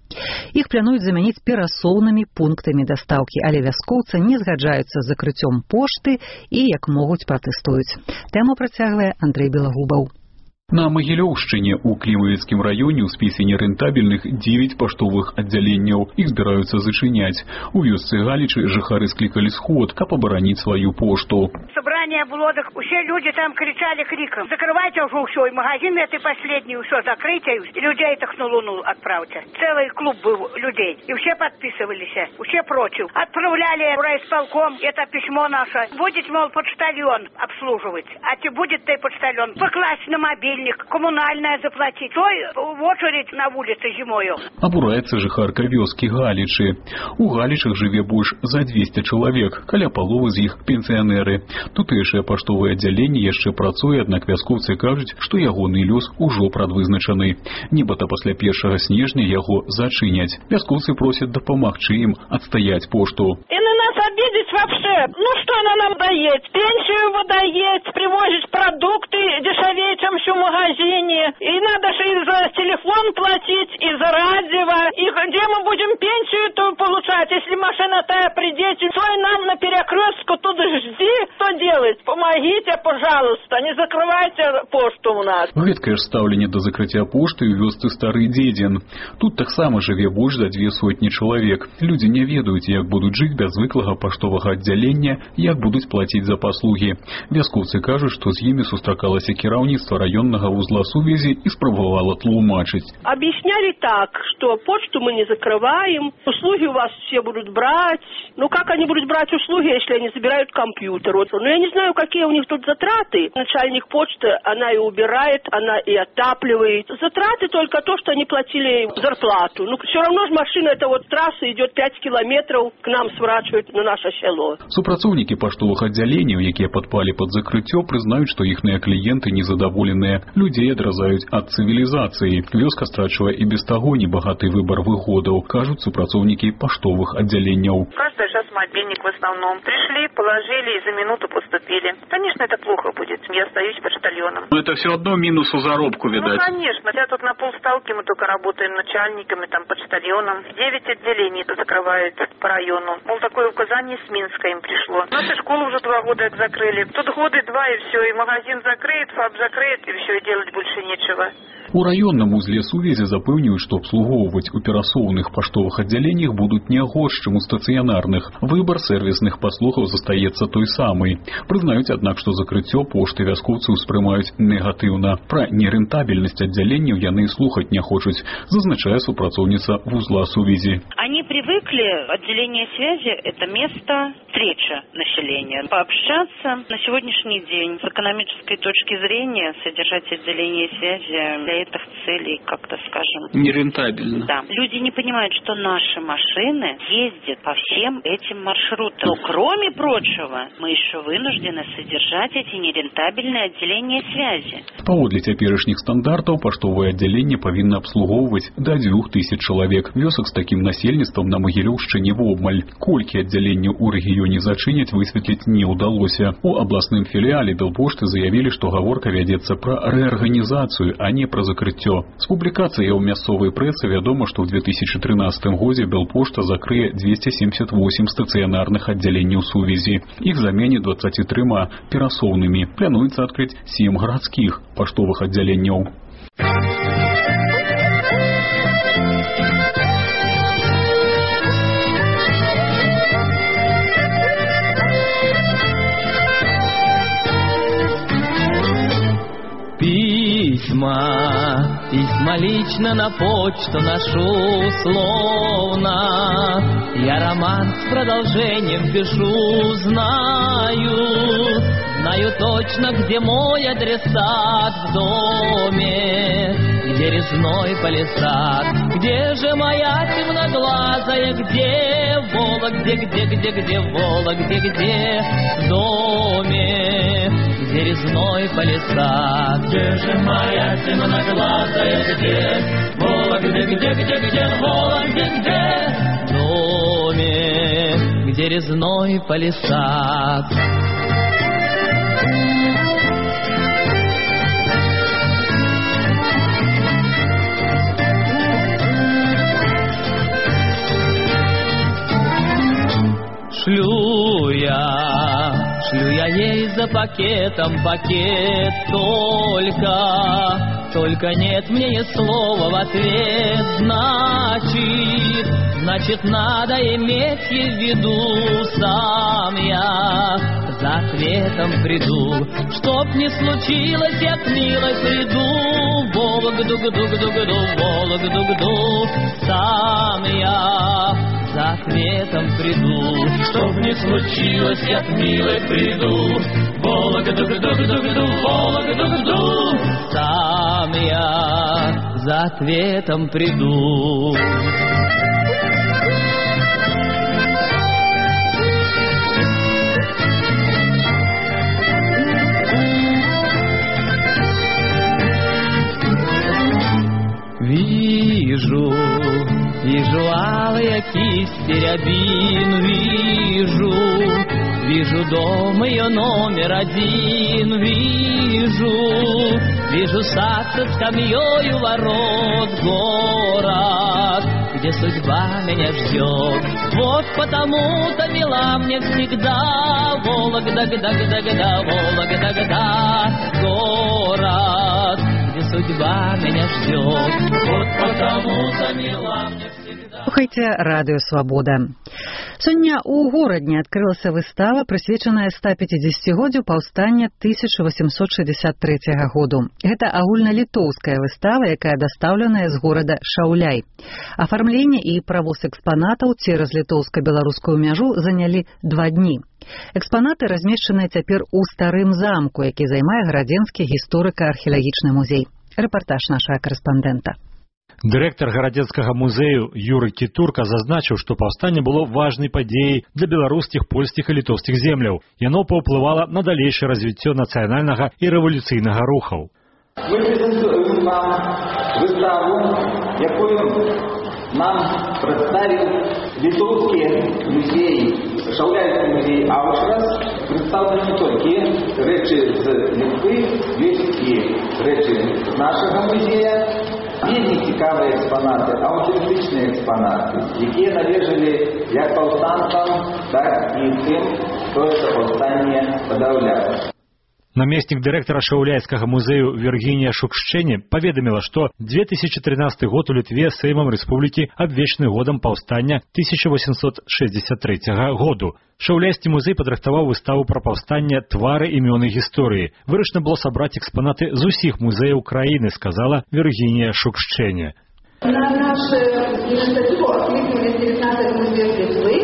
Іх плануюць замяніць перасоўнымі пунктамі дастаўкі, але вяскоўцы не згаджаюцца з закрыццём пошты і, як могуць, пратэстуюць. Тэму працягвае Андрэй Белагубаў. На Магілёўшчыне у Клімавіцкім раёне ў спісе нерэнтабельных девять паштовых аддзяленняў. Іх збіраюцца зачыняць. У вёсцы Галічы жыхары склікалі сход, каб абараніць сваю пошту. Собрание было, так все люди там кричали криком: закрывайте уже все, и магазины эти последние, все закрытие, и людей так на Луну отправьте. Целый клуб был людей, и все подписывались, все против. Отправляли в райисполком это письмо наше. Будет, мол, почтальон обслуживать, а те будет ты почтальон покласть на мобиль, коммунальное заплатить, то в очередь на улице зимою. Абураецца жыхарка вёскі Галічы. У Галічах жыве больш за двести чалавек, каля паловы з іх пенсіянеры. Тутэйшае паштовае аддзяленне яшчэ працуе, аднак вяскоўцы кажуць, што ягоны лёс ужо прадвызначаны. Нібыта пасля першага снежня яго зачыняць. Вяскоўцы просяць дапамагчы ім адстаяць пошту. И на нас обидеть вообще. Ну что она нам дает? Пенсию выдает, привозит продукты дешевее, чем все в магазине. И надо же и за телефон платить, и за радио. И где мы будем пенсию-то получать, если машина-то придет? Стой нам на перекрестку, тут жди, что делать? Помогите, пожалуйста, не закрывайте пошту у нас. Гэткае ж стаўленне да закрыцця пошты ў вёсцы Стары Дзедзін. Тут таксама жыве больш за две сотні чалавек. Людзі не ведаюць, як будуць жыць без звыклага паштовага аддзялення, як будуць плаціць за паслугі. Вяскоўцы кажуць, што з імі сустракалася кіраўніцтва раённага вузла сувязі и спробовала тлумачить. Объясняли так, что почту мы не закрываем, услуги у вас все будут брать. Ну как они будут брать услуги, если они забирают компьютер? Вот. Ну я не знаю, какие у них тут затраты. Начальник почты, она и убирает, она и отапливает. Затраты только то, что они платили зарплату. Ну все равно же машина, это вот трасса идет пять километров, к нам сворачивает на наше село. Супрацоўнікі паштовых аддзяленняў, якія падпалі пад закрыццё, прызнаюць, што іхныя кліенты незадаволеныя. Людзей адразаюць ад цывілізацыі. Вёска страчвае і без таго небагаты выбар выгодаў, кажуць супрацоўнікі паштовых аддзяленняў. Каждый сейчас мобильник в основном. Пришли, положили и за минуту поступили. Конечно, это плохо будет. Я остаюсь почтальоном. Но это все одно минус у заработку, видать. Ну, конечно. Я тут на полставки, мы только работаем начальниками, там, почтальоном. Девять отделений это закрывают по району. Мол, такое указание с Минска им пришло. Наши школы уже два года как закрыли. Тут годы два и все. И магазин закрыт, фаб закрыт, и все, и делать больше нечего. У раённым узле сувязі запэўніваюць, што абслугоўваць у перасоўных паштовых аддзяленнях будуць не горш, чым у стацыянарных. Выбар сэрвісных паслугаў застаецца той самы. Прызнаюць, аднак, што закрыццё пошты вяскоўцы ўспрымаюць негатыўна. Пра нерэнтабельнасць аддзяленняў яны і слухаць не хочуць, зазначае супрацоўніца вузла сувязі. Они привыкли, отделение связи – это место встречи населения. Пообщаться на сегодняшний день с экономической точки зрения, содержать отделение связи для этих целей, как-то скажем... Нерентабельно. Да. Люди не понимают, что наши машины ездят по всем этим маршрутам. Но кроме прочего, мы еще вынуждены содержать эти нерентабельные отделения связи. Паводле цяперашніх стандартаў паштовае аддзяленне павінна абслугоўваць да двух тысяч чалавек. Вёсак з такім насельніцтвам на Магілёўшчыне вобмаль. Колькі аддзяленняў у рэгіёне зачыняць, высветліць не ўдалося. У абласным філіяле Белпошты заявілі, што гаворка вядзецца пра рэарганізацыю, а не пра закрыццё. З публікацыяй у мясцовай прэсы вядома, што ў две тысячи тринадцатым годзе Белпошта закрые двести семьдесят восемь стацыянарных аддзяленняў сувязі. Іх замене двадцатью трёмя перасоўнымі. Плануецца адкрыць сем гарадскіх паштовых аддзяленняў. Письма, письма лично на почту ношу словно. Я роман с продолжением пишу, знаю, знаю точно, где мой адресат в доме, где резной палисад, где же моя темноглазая, где Вола, где, где, где, где Вола, где, где в доме. где резной палисад. Где же моя темноглазая, где? Вологде, где, где, где, Вологде, где? В доме, где резной палисад. Шлю я, шлю я ей за пакетом пакет, только, только нет мне ни слова в ответ. Значит, значит надо иметь ей в виду, сам я за ответом приду. Чтоб не случилось, я к милой приду, Вологду-гду-гду-гду, Вологду-гду, сам я за ответом приду. Чтоб не случилось, я к милой приду, Вологду-гду-гду-гду, Вологду-гду, сам я за ответом приду. Вижу, вижу алые кисти рябин, вижу, вижу дом ее номер один, вижу, вижу сад со скамьей у ворот, город, где судьба меня ждет. Вот потому-то мила мне всегда Вологда-гда-гда-гда, Вологда-гда, город, где судьба меня ждет. Вот потому-то мила мне всегда. Слухайте радыё Свабода. Сёння ў горадні адкрылася выстава, прысвечаная ста пяцідзесяцігоддзю паўстання тысяча восемьсот шестьдесят третьего году. Гэта агульналітоўская выстава, якая дастаўленая з горада Шаўляй. Афармленне і правоз экспанатаў цераз літоўска-беларускую мяжу занялі два дні. Экспанаты размешчаныя цяпер у старым замку, які займае гарадзенскі гісторыка-археалагічны музей. Рэпартаж нашага корэспандэнта. Дырэктар гарадзенскага музею Юрый Кітурка зазначыў, што паўстанне было важнай падзеяй для беларускіх, польскіх і літоўскіх земляў. Яно паўплывала на далейшае развіццё нацыянальнага і рэвалюцыйнага рухаў. Мы прэзентуем вам выставу, якую нам прадставіў літоўскі музей, Шаўляйскі музей Аўшрас. Прадстаўлены толькі рэчы з Літвы, ёсць і рэчы з нашага музея. Вельмі цікавыя экспанаты, аўтэнтычныя экспанаты, якія належалі як паўстанцам, так і тым, хто это паўстанне падаўляў. Намеснік дырэктара Шаўляйскага музею Віргінія Шукшчэне паведаміла, што две тысячи тринадцатый год у Літве Сеймам Рэспублікі абвешчаны годам паўстання тысяча восемьсот шестьдесят третьего году. Шаўляйскі музей падрыхтаваў выставу пра паўстанне «Твары, імёны, гісторыі». Вырашана было сабраць экспанаты з усіх музеяў краіны, сказала Віргінія Шукшчэне. На нашу инициативу откликнулись девятнадцать музеев Литвы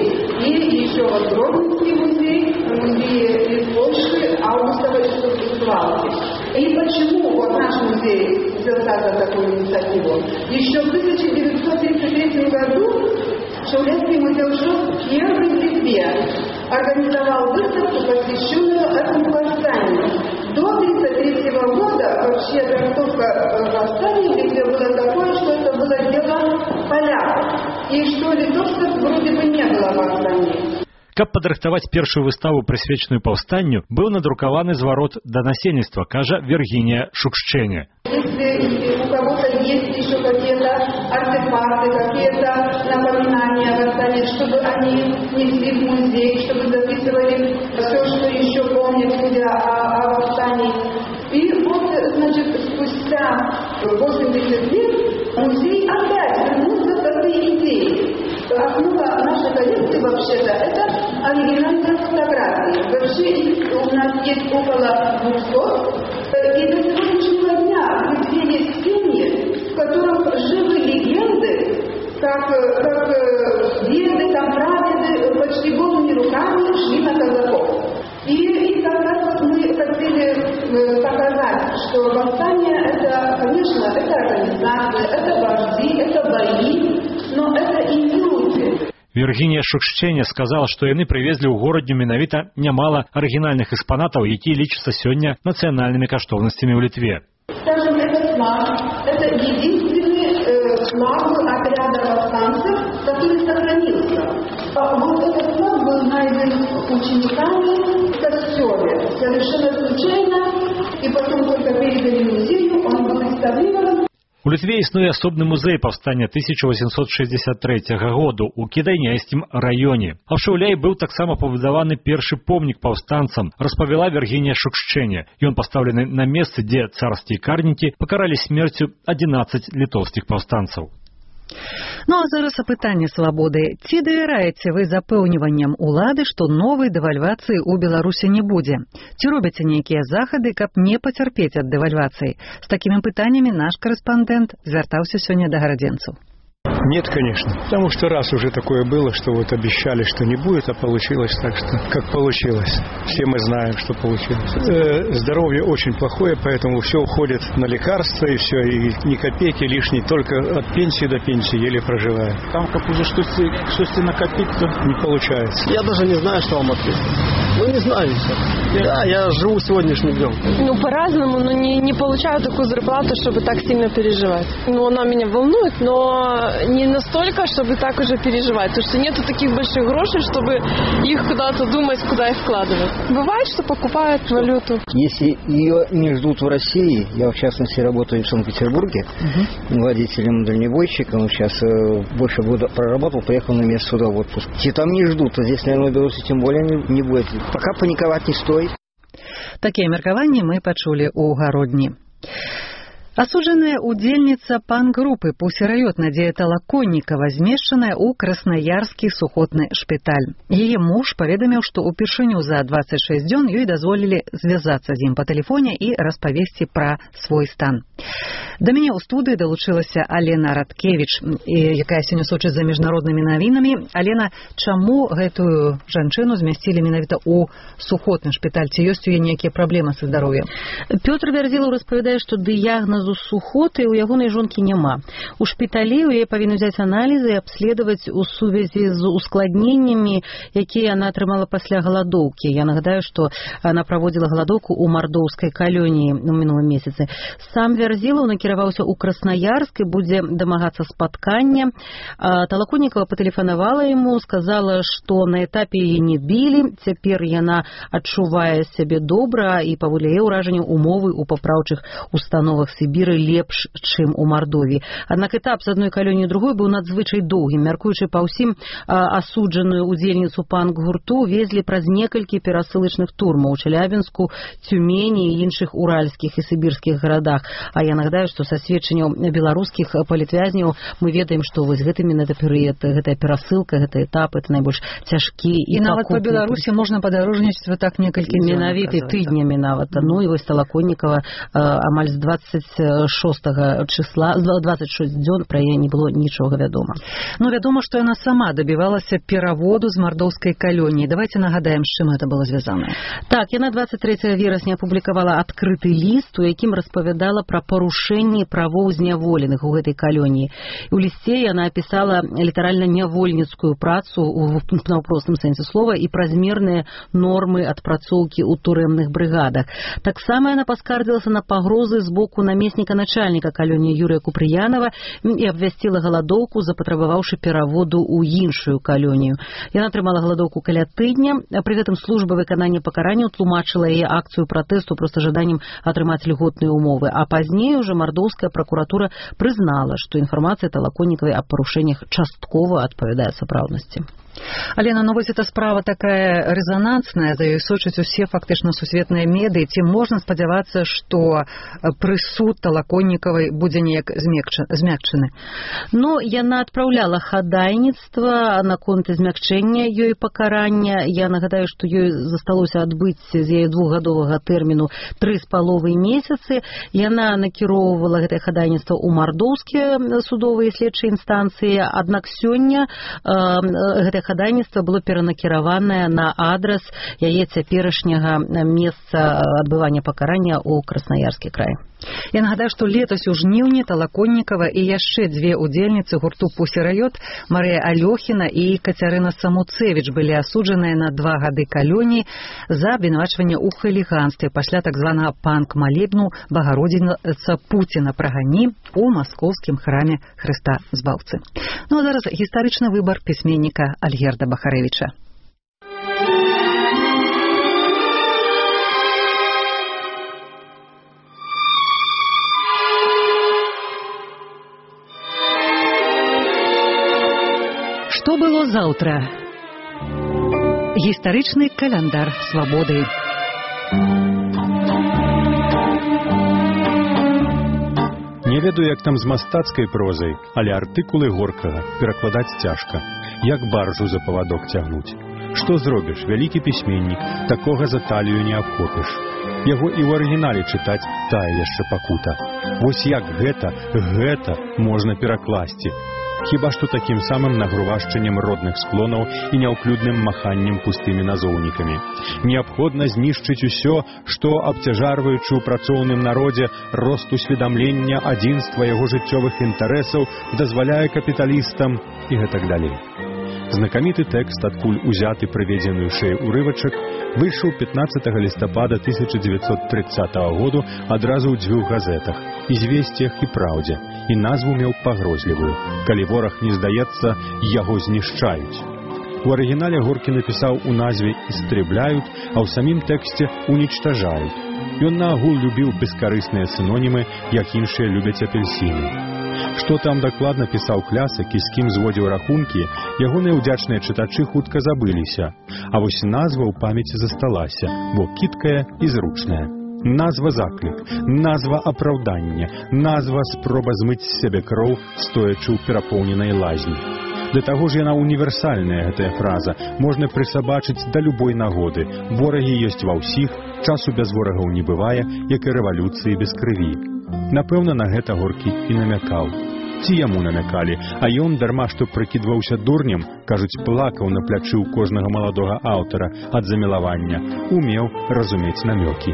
и еще вот Гродненский музей, музей из Польши, Августовой Свалки. И почему вот наш музей взялся за такую инициативу? Еще в тысяча девятьсот тридцать третьем году Шаўляйский музей уже первый в Литве организовал выставку, посвященную этому восстанию. До тридцать третьего года вообще трактовка восстания в Литве была такое, что это было дело поляков. И что литовцев вроде бы не было восстания. Каб падрыхтаваць першую выставу, прысвечаную паўстанню, быў надрукаваны зварот да насельніцтва, кажа Віргінія Шукшчэне. Если у кого-то есть еще какие-то артефакты, какие-то напоминания о восстании, чтобы они несли в музей, чтобы записывали все, что еще помнят люди о, о восстании. И вот, значит, спустя восемьдесят лет музей опять вернулся к этой идее. Основа нашей коллекции вообще-то это оригинальные фотографии. Вообще их у нас есть около двухсот. И до сегодняшнего дня в Литве есть семьи, в которых живы легенды, как, как деды, там прадеды почти голыми руками шли на казаков. И, и как раз мы хотели показать, что восстание это, конечно, это организация, это вожди, это бои, но это и люди. Віргінія Шукшчене сказала, што яны прывезлі ў горадню менавіта нямала арыгінальных экспанатаў, якія лічацца сёння нацыянальнымі каштоўнасцямі ў Літве. Скажем, этот флаг – это единственный э, флаг отряда повстанцев, который сохранился. А вот этот флаг был найден учениками в костеле совершенно случайно, и потом только передали музею, он был реставрирован. У Літве існуе асобны музей паўстання тысяча восемьсот шестьдесят третьего году ў Кідайняйскім раёне. А ў Шаўляі быў таксама пабудаваны першы помнік паўстанцам, распавяла Віргінія Шукшчене. Ён пастаўлены на месцы, дзе царскія карнікі пакаралі смерцю адзінаццаць літоўскіх паўстанцаў. Ну а зараз апытанне свабоды. Ці давяраеце вы запэўніванням улады, што новай дэвальвацыі ў Беларусі не будзе? Ці робяце нейкія захады, каб не пацярпець ад дэвальвацыі? З такімі пытаннямі наш карэспандэнт звяртаўся сёння да гарадзенцаў. Нет, конечно. Потому что раз уже такое было, что вот обещали, что не будет, а получилось так, что как получилось. Все мы знаем, что получилось. Э, здоровье очень плохое, поэтому все уходит на лекарства, и все, и ни копейки лишней, только от пенсии до пенсии еле проживаем. Там как уже что-то накопить-то не получается. Я даже не знаю, что вам ответить. Ну, не знаю все. Да, я живу сегодняшним днем. Ну, по-разному, но не, не получаю такую зарплату, чтобы так сильно переживать. Ну, она меня волнует, но не настолько, чтобы так уже переживать. Потому что нету таких больших грошей, чтобы их куда-то думать, куда их вкладывать. Бывает, что покупают валюту. Если ее не ждут в России, я в частности работаю в Санкт-Петербурге, угу. водителем-дальнобойщиком, сейчас э, больше года проработал, приехал на место сюда в отпуск. Если там не ждут, то здесь, наверное, в Беларуси тем более не, не будет. Пока паниковать не стоит. Такие меркаванні мы пачулі ў гародні. Асуджаная удзельніца пан-групы «Пусі-раёт» Надзея Талаконнікава змешчаная ў краснаярскі сухотны шпіталь. Яе муж паведаміў, што ўпершыню за двадцать шесть дзён ёй дазволілі звязацца з ім па тэлефоне і распавесці пра свой стан. Да мяне ў студыі далучылася Алена Радкевіч, якая сёння сочыць за міжнароднымі навінамі. Алена, чаму гэтую жанчыну змясцілі менавіта ў сухотны шпіталь? Ці ёсць у яе нейкія праблемы са здароўем? Пётр Вярзілаў распавядае, што дыягназ у сухоты у ягонай жонкі няма. У шпіталі у яе павінны ўзяць аналізы і абследаваць у сувязі з ускладненнямі, якія яна атрымала пасля галадоўкі. Я нагадаю, што яна праводзіла галадоўку ў мардоўскай калоніі ў мінулым месяцы. Сам Вярзілаў накіраваўся ў Краснаярск і будзе дамагацца спаткання. Талаконнікава патэлефанавала яму, сказала, што на этапе яе не білі, цяпер яна адчувае сябе добра і паводле яе ўражанняў умовы ў папраўчых установах Сібіры лепш, чым у Мардові. Аднак этап з адной калоніі другой быў надзвычай доўгім. Мяркуючы па ўсім, асуджаную удзельніцу панк-гурту везлі праз некалькі перасылачных турмаў у Челябінску, Цюмені і іншых уральскіх і сібірскіх гарадах. А я нагадаю, што са сведчанняў беларускіх палітвязняў мы ведаем, што вось гэты менавіта перыяд, гэтая перасылка, гэты этап, это найбольш цяжкі і, і нават па Беларусі можна падарожнічаць вот так некалькі дзён. Менавіта тыднямі нават. Ну і вось Талаконнікава амаль з двадцать шостага числа, двадцать шесть дзён пра яе не было нічога вядома. Ну, вядома, што яна сама дабівалася пераводу з мардоўскай калоніі. Давайте нагадаем, з чым гэта было звязана. Так, яна двадцать третьего верасня апублікавала адкрыты ліст, у якім распавядала пра парушэнні правоў зняволеных у гэтай калоніі. У лісце яна апісала літаральна нявольніцкую працу у наўпростым сэнсе слова і празмерныя нормы адпрацоўкі ў турэмных брыгадах. Таксама яна паскардзілася на пагрозы з боку намесніка начальніка калоніі Юрыя Купрыянова і абвясціла галадоўку, запатрабаваўшы пераводу ў іншую калонію. Яна атрымала галадоўку каля тыдня, а пры гэтым служба выканання пакарання тлумачыла яе акцыю пратэсту проста жаданнем атрымаць льготныя умовы. А пазней уже мардоўская пракуратура прызнала, што інфармацыя Талаконнікавай аб парушэннях часткова адпавядае сапраўднасці. Алена, ну вось эта справа такая резонансная, за ёй сочаць усе фактычна сусветныя медыі. Ці можна спадзявацца, што прысуд Талаконнікавай будзе неяк змякчаны? Ну, яна адпраўляла хадайніцтва наконт змякчэння ёй пакарання. Я нагадаю, што ёй засталося адбыць з яе двухгадовага тэрміну тры з паловай месяцы. Яна накіроўвала гэтае хадайніцтва ў мардоўскія судовыя следчыя інстанцыі, аднак сёння э, гэтае хадайніцтва было перанакіраванае на адрас яе цяперашняга месца адбывання пакарання ў Краснаярскі край. Я Нагадаю, што летась у жніўні Талаконнікава і яшчэ дзве удзельніцы гурту «Пусі Райот» Марыя Алёхіна і Кацярына Самуцевіч былі асуджаныя на два гады калоніі за абвінавачванне ў хуліганстве пасля так званага панк-малебну «Багародзіца Пуціна прагані» у маскоўскім храме Хрыста Збаўцы. Ну а зараз гістарычны выбар пісьменніка Альгерда Бахарэвіча. Што было заўтра? Гістарычны каляндар свабоды. Не ведаю, як там з мастацкай прозай, але артыкулы Горкага перакладаць цяжка. Як баржу за павадок цягнуць. Што зробіш, вялікі пісьменнік, такога за талію не абхопіш. Яго і ў арыгінале чытаць тая яшчэ пакута. Вось як гэта, гэта можна перакласці. Хіба што такім самым нагрувашчаннем родных склонаў і няўклюдным маханнем пустымі назоўнікамі. Неабходна знішчыць усё, што, абцяжарваючы ў працоўным народзе рост усведамлення адзінства яго жыццёвых інтарэсаў, дазваляе капіталістам і гэтак далей. Знакаміты тэкст, адкуль узяты прыведзены вышэй урывачак, выйшаў пятнаццатага лістапада тысяча дзевяцьсот трыццатага году адразу ў дзвюх газетах «Ізвесціях» і «Праўдзе», і назву меў пагрозлівую. Калі вораг не здаецца, яго знішчаюць. У арыгінале Горкі напісаў у назве «Істребляют», а ў самім тэксце «Унічтажаюць». Ён наагул любіў бескарысныя сінонімы, як іншыя любяць апельсіны. Што там дакладна пісаў Клясак і з кім зводзіў рахункі, ягоныя ўдзячныя чытачы хутка забыліся. А вось назва ў памяці засталася, бо кідкая і зручная. Назва заклік, назва апраўдання, назва спроба змыць з сябе кроў, стоячы ў перапоўненай лазні. Да таго ж яна універсальная, гэтая фраза, можна прысабачыць да любой нагоды. Ворагі ёсць ва ўсіх, часу без ворагаў не бывае, як і рэвалюцыі без крыві. Напэўна, на гэта Горкі і намякаў. Ці яму намякалі, а ён, дарма што прыкідваўся дурнем, кажуць, плакаў на плячы ў кожнага маладога аўтара ад замілавання, умеў разумець намёкі.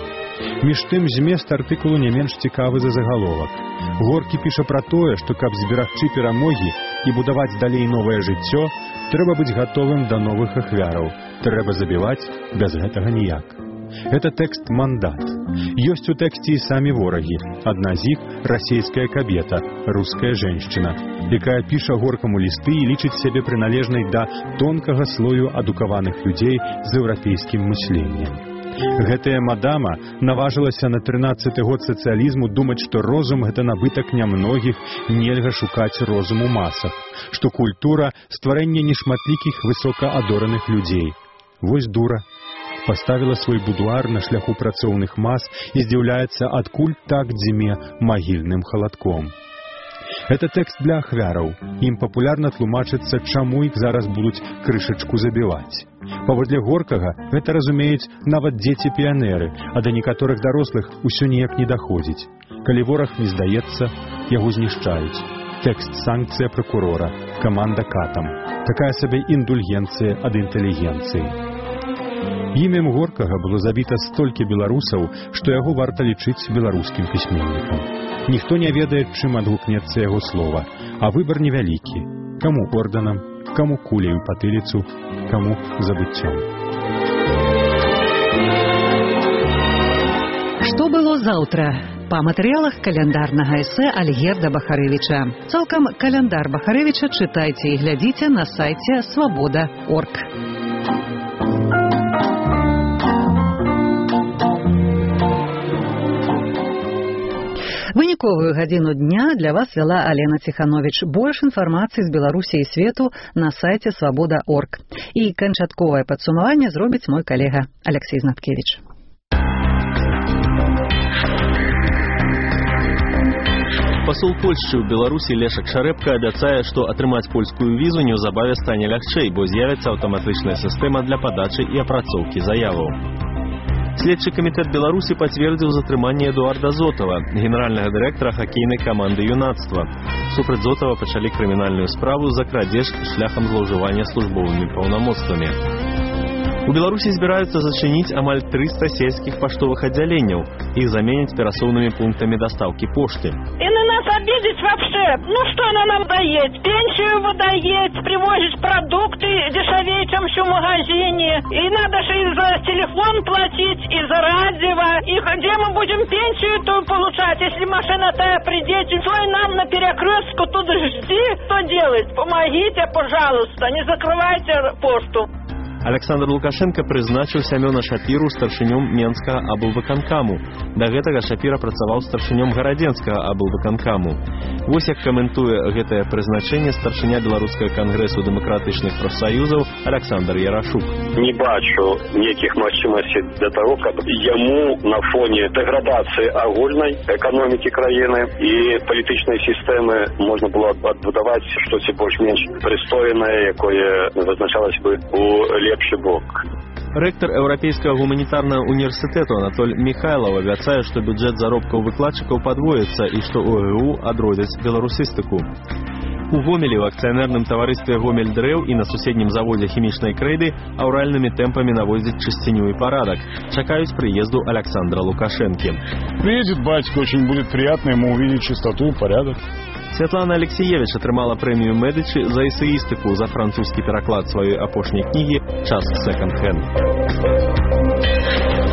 Між тым, змест артыкулу не менш цікавы за загаловак. Горкі піша пра тое, што каб зберагчы перамогі і будаваць далей новае жыццё, трэба быць гатовым да новых ахвяраў, трэба забіваць, без гэтага ніяк. Гэта тэкст «Мандат». Ёсць у тэксце і самі ворагі. Адна з іх – расейская кабета, руская женшчына, якая піша Горкаму лісты і лічыць сябе прыналежнай да тонкага слою адукаваных людзей з еўрапейскім мысленнем. Гэтая мадама наважылася на трынаццаты год сацыялізму думаць, што розум – гэта набытак нямногіх, нельга шукаць розум у масах, што культура – стварэнне нешматлікіх высокаадораных людзей. Вось дура. Паставіла свой будуар на шляху працоўных мас і здзіўляецца, адкуль так дзіме магільным халадком. Гэта тэкст для ахвяраў. Ім папулярна тлумачыцца, чаму іх зараз будуць крышачку забіваць. Паводле Горкага гэта разумеюць нават дзеці-піянеры, а да некаторых дарослых усё ніяк не даходзіць. Калі вораг не здаецца, яго знішчаюць. Тэкст санкцыя пракурора, каманда катам. Такая сабе індульгенцыя ад інтэлігенцыі. Імем Горкага было забіта столькі беларусаў, што яго варта лічыць беларускім пісьменнікам. Ніхто не ведае, чым адгукнецца яго слова, а выбар невялікі. Каму ордэнам, каму куляй у патыліцу, каму забыццём. Што было заўтра? Па матэрыялах каляндарнага эсэ Альгерда Бахарэвіча. Цалкам каляндар Бахарэвіча чытайце і глядзіце на сайце свабода точка орг. Выніковую гадзіну дня для вас вяла Алена Ціхановіч. Больш інфармацыі з Беларусі і свету на сайце свабода точка орг. І канчатковае падсумаванне зробіць мой калега Алексей Знаткевіч. Пасол Польшчы ў Беларусі Лешак Шарэпка абяцае, што атрымаць польскую візу неўзабаве стане лягчэй, бо з'явіцца аўтаматычная сістэма для падачы і апрацоўкі заяваў. Следчы камітэт Беларусі пацвердзіў затрыманне Эдуарда Зотава, генеральнага дырэктара хакейнай каманды юнацтва. Супраць Зотава пачалі крымінальную справу за крадзеж шляхам злоўжывання службовымі паўнамоцтвамі. У Беларусі збіраюцца зачыніць амаль трыста сельскіх паштовых аддзяленняў. Іх заменяць перасоўнымі пунктамі дастаўкі пошты. И на нас обидеть вообще. Ну что она нам дает? Пенсию выдает, привозит продукты дешевее, чем все в магазине. И надо же и за телефон платить, и за радио. И где мы будем пенсию то получать, если машина-то придет? Стой нам на перекрестку, тут жди, что делать? Помогите, пожалуйста, не закрывайте пошту. Александр Лукашенко прызначыў Сямёна Шапіру старшынём Менскага аблвыканкаму. Да гэтага Шапіра працаваў старшынём Гарадзенскага аблвыканкаму. Вось як каментуе гэтае прызначэнне старшыня Беларускага кангрэсу дэмакратычных прафсаюзаў Александр Ярашук. Не бачу нейкіх магчымасцей для того, каб яму на фоне дэградацыі агульнай эканомікі краіны і палітычнай сістэмы можна было адбудаваць штосьці больш-менш прыстойнае, якое вызначалось бы у лепшы бок. Рэктар Еўрапейскага гуманітарнага універсітэту Анатоль Михайлов абяцае, што бюджэт заробкаў выкладчыкаў падвоіцца і што ОГУ адродзяць беларусістыку. У Гомелі ў акцыянерным таварыстве Гомель Дрэў і на суседнім заводзе хімічнай крэйды аўральнымі тэмпамі наводзяць чысціню і парадак. Чакаюць прыезду Александра Лукашэнкі. Приедет батька, очень будет приятно ему увидеть чистоту и порядок. Святлана Алексеевич атрымала прэмію Медычы за эсеістыку за французскі пераклад сваёй апошняй кнігі «Час секонд-хенд».